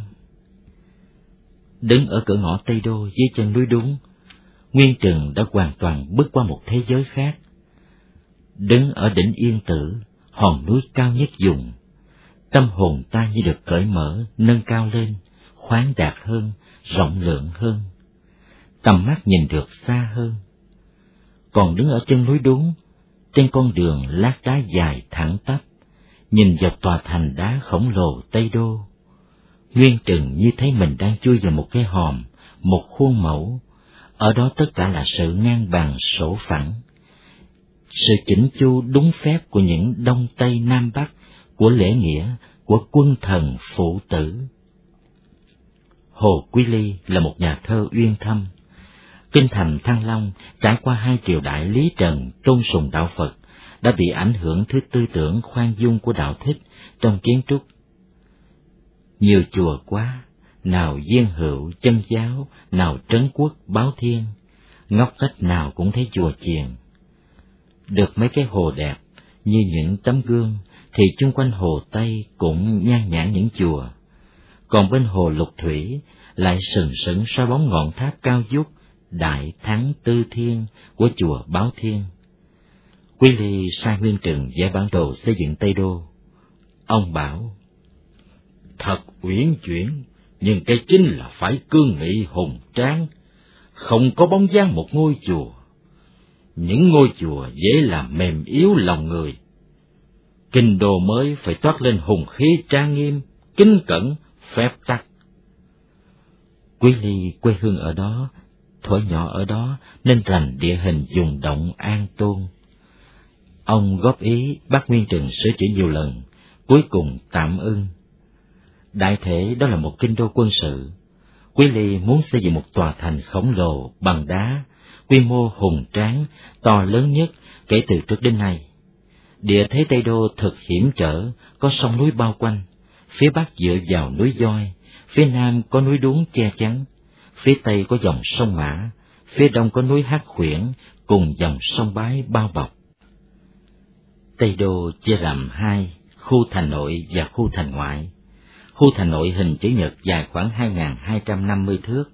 Đứng ở cửa ngõ Tây Đô dưới chân núi Đúng, Nguyên Trừng đã hoàn toàn bước qua một thế giới khác. Đứng ở đỉnh Yên Tử, hòn núi cao nhất vùng, tâm hồn ta như được cởi mở, nâng cao lên, khoáng đạt hơn, rộng lượng hơn. Tầm mắt nhìn được xa hơn. Còn đứng ở chân núi Đúng, trên con đường lát đá dài thẳng tắp, nhìn vào tòa thành đá khổng lồ Tây Đô, Nguyên Trừng như thấy mình đang chui vào một cái hòm, một khuôn mẫu. Ở đó tất cả là sự ngang bằng sổ phẳng, sự chỉnh chu đúng phép của những Đông Tây Nam Bắc, của lễ nghĩa, của quân thần phụ tử. Hồ Quý Ly là một nhà thơ uyên thâm. Kinh thành Thăng Long trải qua hai triều đại Lý Trần tôn sùng đạo Phật, đã bị ảnh hưởng thứ tư tưởng khoan dung của Đạo Thích trong kiến trúc. Nhiều chùa quá, nào Diên Hữu Chân Giáo, nào Trấn Quốc Báo Thiên, ngóc cách nào cũng thấy chùa chiền. Được mấy cái hồ đẹp như những tấm gương, thì chung quanh hồ Tây cũng nhan nhản những chùa, còn bên hồ Lục Thủy lại sừng sững soi bóng ngọn tháp cao vút Đại Thắng Tư Thiên của chùa Báo Thiên. Quý Ly sai Nguyên Trừng vẽ bản đồ xây dựng Tây Đô. Ông bảo: thật uyển chuyển, nhưng cái chính là phải cương nghị hùng tráng, không có bóng dáng một ngôi chùa. Những ngôi chùa dễ làm mềm yếu lòng người. Kinh đô mới phải toát lên hùng khí trang nghiêm, kính cẩn, phép tắc. Quý Ly quê hương ở đó, thuở nhỏ ở đó nên rành địa hình vùng động An Tôn. Ông góp ý bác Nguyên Trừng sửa chữa nhiều lần, cuối cùng tạm ưng. Đại thể đó là một kinh đô quân sự. Quý Ly muốn xây dựng một tòa thành khổng lồ bằng đá, quy mô hùng tráng, to lớn nhất kể từ trước đến nay. Địa thế Tây Đô thật hiểm trở, có sông núi bao quanh, phía bắc dựa vào núi Voi, phía nam có núi Đuống che chắn, phía tây có dòng sông Mã, phía đông có núi Hắc Khuyển cùng dòng sông Bái bao bọc. Tây Đô chia làm hai, khu thành nội và khu thành ngoại. Khu thành nội hình chữ nhật dài khoảng hai nghìn hai trăm năm mươi thước,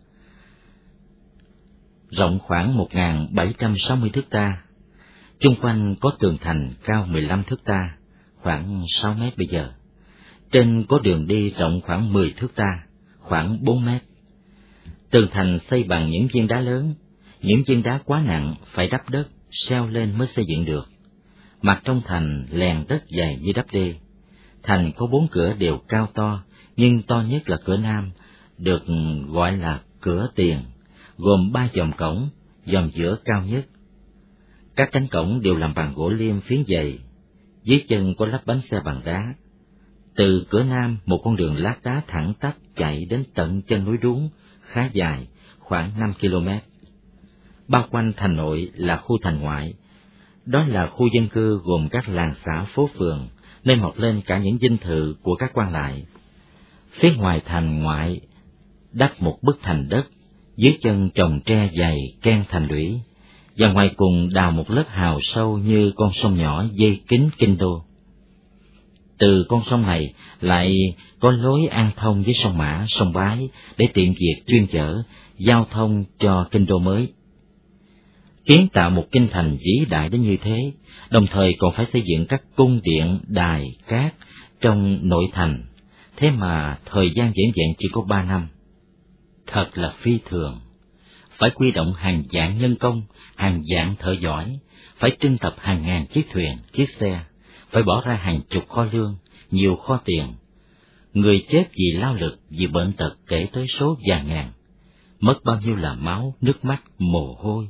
rộng khoảng một nghìn bảy trăm sáu mươi thước ta. Chung quanh có tường thành cao mười lăm thước ta, khoảng sáu mét bây giờ. Trên có đường đi rộng khoảng mười thước ta, khoảng bốn mét. Tường thành xây bằng những viên đá lớn, những viên đá quá nặng phải đắp đất, xeo lên mới xây dựng được. Mặt trong thành lèn đất dày như đắp đê. Thành có bốn cửa đều cao to, nhưng to nhất là cửa nam, được gọi là cửa tiền, gồm ba dòm cổng, dòm giữa cao nhất. Các cánh cổng đều làm bằng gỗ liêm phiến dày, dưới chân có lắp bánh xe bằng đá. Từ cửa nam, một con đường lát đá thẳng tắp chạy đến tận chân núi Đuống, khá dài, khoảng năm ki lô mét. Bao quanh thành nội là khu thành ngoại. Đó là khu dân cư gồm các làng xã phố phường, nên mọc lên cả những dinh thự của các quan lại. Phía ngoài thành ngoại đắp một bức thành đất, dưới chân trồng tre dày ken thành lũy, và ngoài cùng đào một lớp hào sâu như con sông nhỏ dây kín kinh đô. Từ con sông này lại có lối an thông với sông Mã, sông Bái để tiện việc chuyên chở, giao thông cho kinh đô mới. Kiến tạo một kinh thành vĩ đại đến như thế, đồng thời còn phải xây dựng các cung điện, đài, cát trong nội thành, thế mà thời gian vẻn vẹn chỉ có ba năm. Thật là phi thường. Phải quy động hàng vạn nhân công, hàng vạn thợ giỏi, phải trưng tập hàng ngàn chiếc thuyền, chiếc xe, phải bỏ ra hàng chục kho lương, nhiều kho tiền. Người chết vì lao lực, vì bệnh tật kể tới số vài ngàn. Mất bao nhiêu là máu, nước mắt, mồ hôi.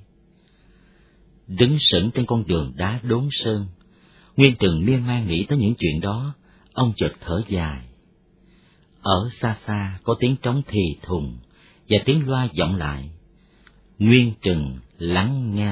Đứng sững trên con đường đá đốn sơn, Nguyên Trừng miên man nghĩ tới những chuyện đó, ông chợt thở dài. Ở xa xa có tiếng trống thì thùng, và tiếng loa vọng lại. Nguyên Trừng lắng nghe.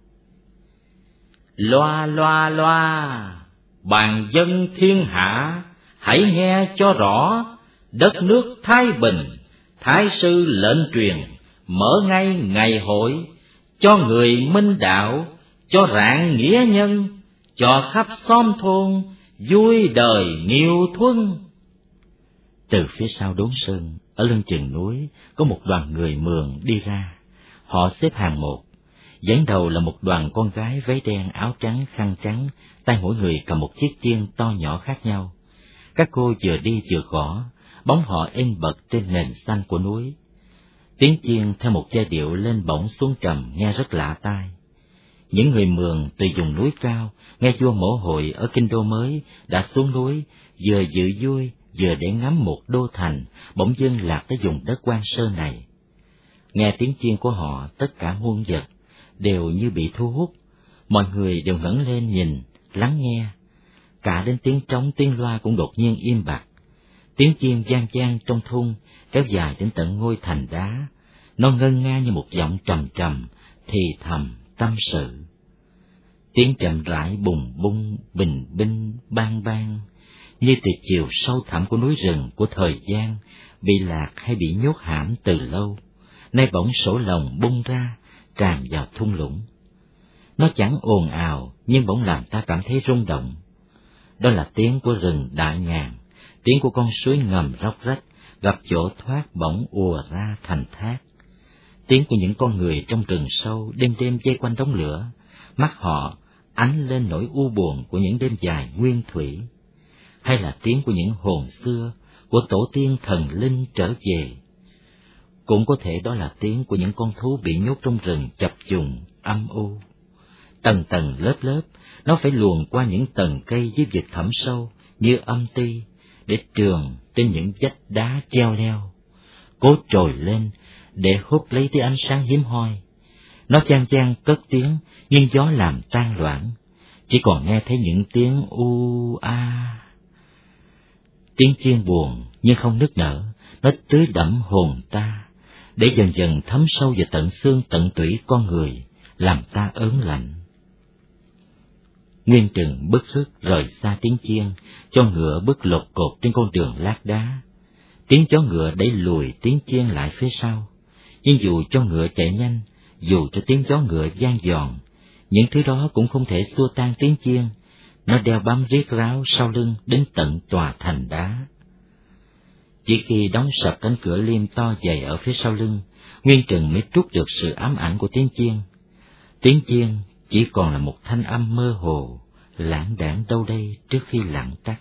Loa loa loa, bàn dân thiên hạ, hãy nghe cho rõ, đất nước thái bình, thái sư lệnh truyền, mở ngay ngày hội, cho người minh đạo, cho rạng nghĩa nhân, cho khắp xóm thôn, vui đời nhiều thuân. Từ phía sau đốn sơn, ở lưng chừng núi, có một đoàn người Mường đi ra. Họ xếp hàng một, dẫn đầu là một đoàn con gái váy đen, áo trắng, khăn trắng, tay mỗi người cầm một chiếc chiên to nhỏ khác nhau. Các cô vừa đi vừa gõ, bóng họ in bật trên nền xanh của núi. Tiếng chiên theo một giai điệu lên bổng xuống trầm nghe rất lạ tai. Những người Mường từ vùng núi cao, nghe vua Mỗ Hội ở kinh đô mới đã xuống núi, vừa dự vui vừa để ngắm một đô thành bỗng dưng lạc tới vùng đất Quan Sơn này. Nghe tiếng chiên của họ, tất cả muôn vật đều như bị thu hút, mọi người đều ngẩng lên nhìn, lắng nghe. Cả đến tiếng trống, tiếng loa cũng đột nhiên im bặt. Tiếng chiên vang vang trong thung, kéo dài đến tận ngôi thành đá. Nó ngân nga như một giọng trầm trầm, thì thầm, tâm sự. Tiếng chậm rãi bùng bung, bình binh, bang bang, như từ chiều sâu thẳm của núi rừng của thời gian, bị lạc hay bị nhốt hãm từ lâu, nay bỗng sổ lòng bung ra, tràn vào thung lũng. Nó chẳng ồn ào, nhưng bỗng làm ta cảm thấy rung động. Đó là tiếng của rừng đại ngàn, tiếng của con suối ngầm róc rách, gặp chỗ thoát bỗng ùa ra thành thác. Tiếng của những con người trong rừng sâu đêm đêm dây quanh đống lửa, mắt họ ánh lên nỗi u buồn của những đêm dài nguyên thủy. Hay là tiếng của những hồn xưa của tổ tiên thần linh trở về. Cũng có thể đó là tiếng của những con thú bị nhốt trong rừng chập trùng, âm u. Tầng tầng lớp lớp, nó phải luồn qua những tầng cây với vực thẳm sâu như âm ti, để trường trên những vách đá treo leo, cố trồi lên để hút lấy tia ánh sáng hiếm hoi. Nó chan chan cất tiếng, nhưng gió làm tan loãng, chỉ còn nghe thấy những tiếng u a. Tiếng chiên buồn nhưng không nức nở, nó tưới đẫm hồn ta, để dần dần thấm sâu vào tận xương tận tủy con người, làm ta ớn lạnh. Nguyên Trừng bứt rứt rời xa tiếng chiên, cho ngựa bước lột cột trên con đường lát đá. Tiếng chó ngựa đẩy lùi tiếng chiên lại phía sau, nhưng dù cho ngựa chạy nhanh, dù cho tiếng chó ngựa vang giòn, những thứ đó cũng không thể xua tan tiếng chiên. Nó đeo bám riết ráo sau lưng đến tận tòa thành đá. Chỉ khi đóng sập cánh cửa liêm to dày ở phía sau lưng, Nguyên Trừng mới trút được sự ám ảnh của tiếng chiên. Tiếng chiên chỉ còn là một thanh âm mơ hồ, lãng đãng đâu đây trước khi lặng tắt.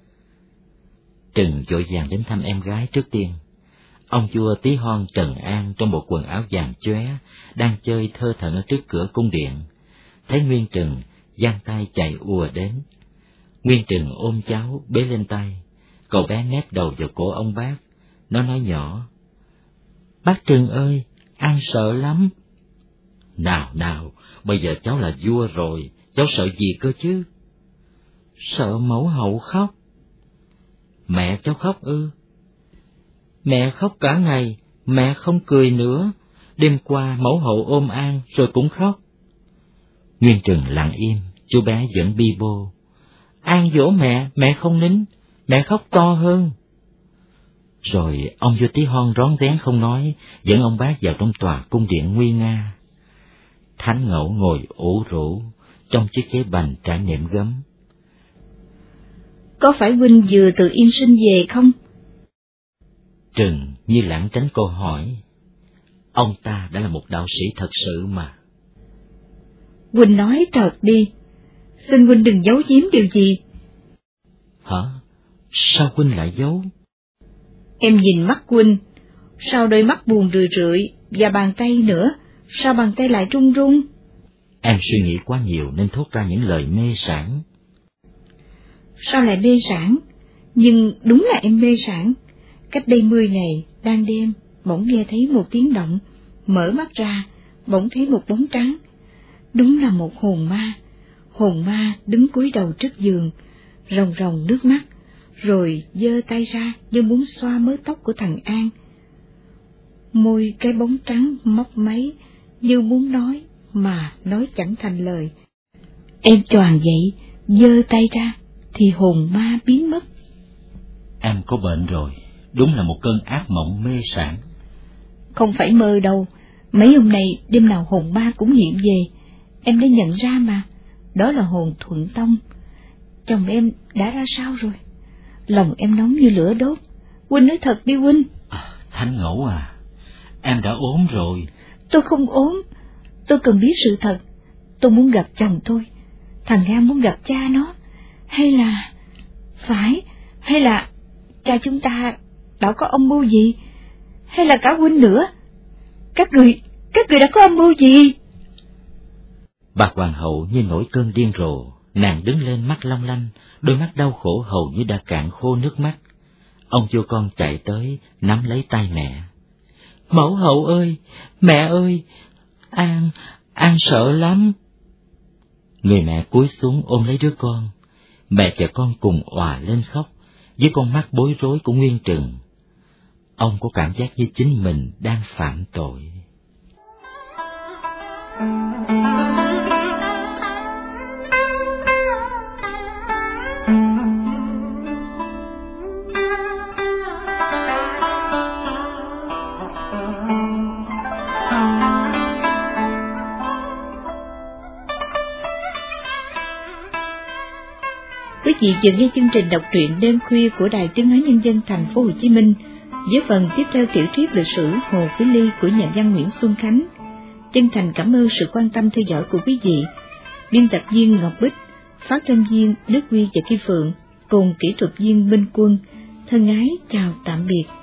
Trừng vội vàng đến thăm em gái trước tiên. Ông vua Tí Hon Trần An trong bộ quần áo vàng chóe đang chơi thơ thẩn ở trước cửa cung điện. Thấy Nguyên Trừng, giang tay chạy ùa đến. Nguyên Trừng ôm cháu bế lên tay, cậu bé nép đầu vào cổ ông bác. Nó nói nhỏ: "Bác Trừng ơi, An sợ lắm." "Nào nào, bây giờ cháu là vua rồi, cháu sợ gì cơ chứ?" "Sợ mẫu hậu khóc." "Mẹ cháu khóc ư?" "Mẹ khóc cả ngày, mẹ không cười nữa. Đêm qua mẫu hậu ôm An rồi cũng khóc." Nguyên Trừng lặng im, chú bé vẫn bi bô: "An dỗ mẹ, mẹ không nín, mẹ khóc to hơn." Rồi ông vua Tí Hon rón rén không nói, dẫn ông bác vào trong tòa cung điện nguy nga. Thánh Ngẫu ngồi ủ rũ trong chiếc ghế bành trải nệm gấm. "Có phải huynh vừa từ Yên Sinh về không?" Trừng như lảng tránh câu hỏi. Ông ta đã là một đạo sĩ thật sự mà. "Huynh nói thật đi, xin huynh đừng giấu giếm điều gì." "Hả? Sao huynh lại giấu?" "Em nhìn mắt huynh, sao đôi mắt buồn rười rượi, và bàn tay nữa, sao bàn tay lại run run?" Em suy nghĩ quá nhiều nên thốt ra những lời mê sảng. "Sao lại mê sảng? Nhưng đúng là em mê sảng. Cách đây mười ngày, đang đêm, bỗng nghe thấy một tiếng động, mở mắt ra, bỗng thấy một bóng trắng. Đúng là một hồn ma. Hồn ma đứng cúi đầu trước giường, ròng ròng nước mắt, rồi giơ tay ra như muốn xoa mớ tóc của thằng An. Môi cái bóng trắng mấp máy, như muốn nói, mà nói chẳng thành lời. Em choàng dậy, giơ tay ra, thì hồn ma biến mất." Em có bệnh rồi, đúng là một cơn ác mộng mê sảng. "Không phải mơ đâu, mấy hôm nay đêm nào hồn ma cũng hiện về, em đã nhận ra mà, đó là hồn Thuận Tông. Chồng em đã ra sao rồi? Lòng em nóng như lửa đốt, huynh nói thật đi huynh." À, Thánh Ngẫu à, em đã ốm rồi. "Tôi không ốm, tôi cần biết sự thật. Tôi muốn gặp chồng tôi, thằng Nga muốn gặp cha nó, hay là... phải, hay là cha chúng ta đã có âm mưu gì, hay là cả huynh nữa. Các người, các người đã có âm mưu gì?" Bà hoàng hậu như nổi cơn điên rồ, nàng đứng lên mắt long lanh, đôi mắt đau khổ hầu như đã cạn khô nước mắt. Ông vua con chạy tới, nắm lấy tay mẹ. "Mẫu hậu ơi, mẹ ơi, An, An sợ lắm." Người mẹ cúi xuống ôm lấy đứa con. Mẹ và con cùng òa lên khóc, với con mắt bối rối của Nguyên Trừng. Ông có cảm giác như chính mình đang phạm tội. Quý vị vừa nghe chương trình đọc truyện đêm khuya của Đài Tiếng nói Nhân dân Thành phố Hồ Chí Minh, với phần tiếp theo tiểu thuyết lịch sử Hồ Quý Ly của nhà văn Nguyễn Xuân Khánh. Chân thành cảm ơn sự quan tâm theo dõi của quý vị. Biên tập viên Ngọc Bích, phát thanh viên Đức Huy và Kim Phượng, cùng kỹ thuật viên Minh Quân, thân ái chào tạm biệt.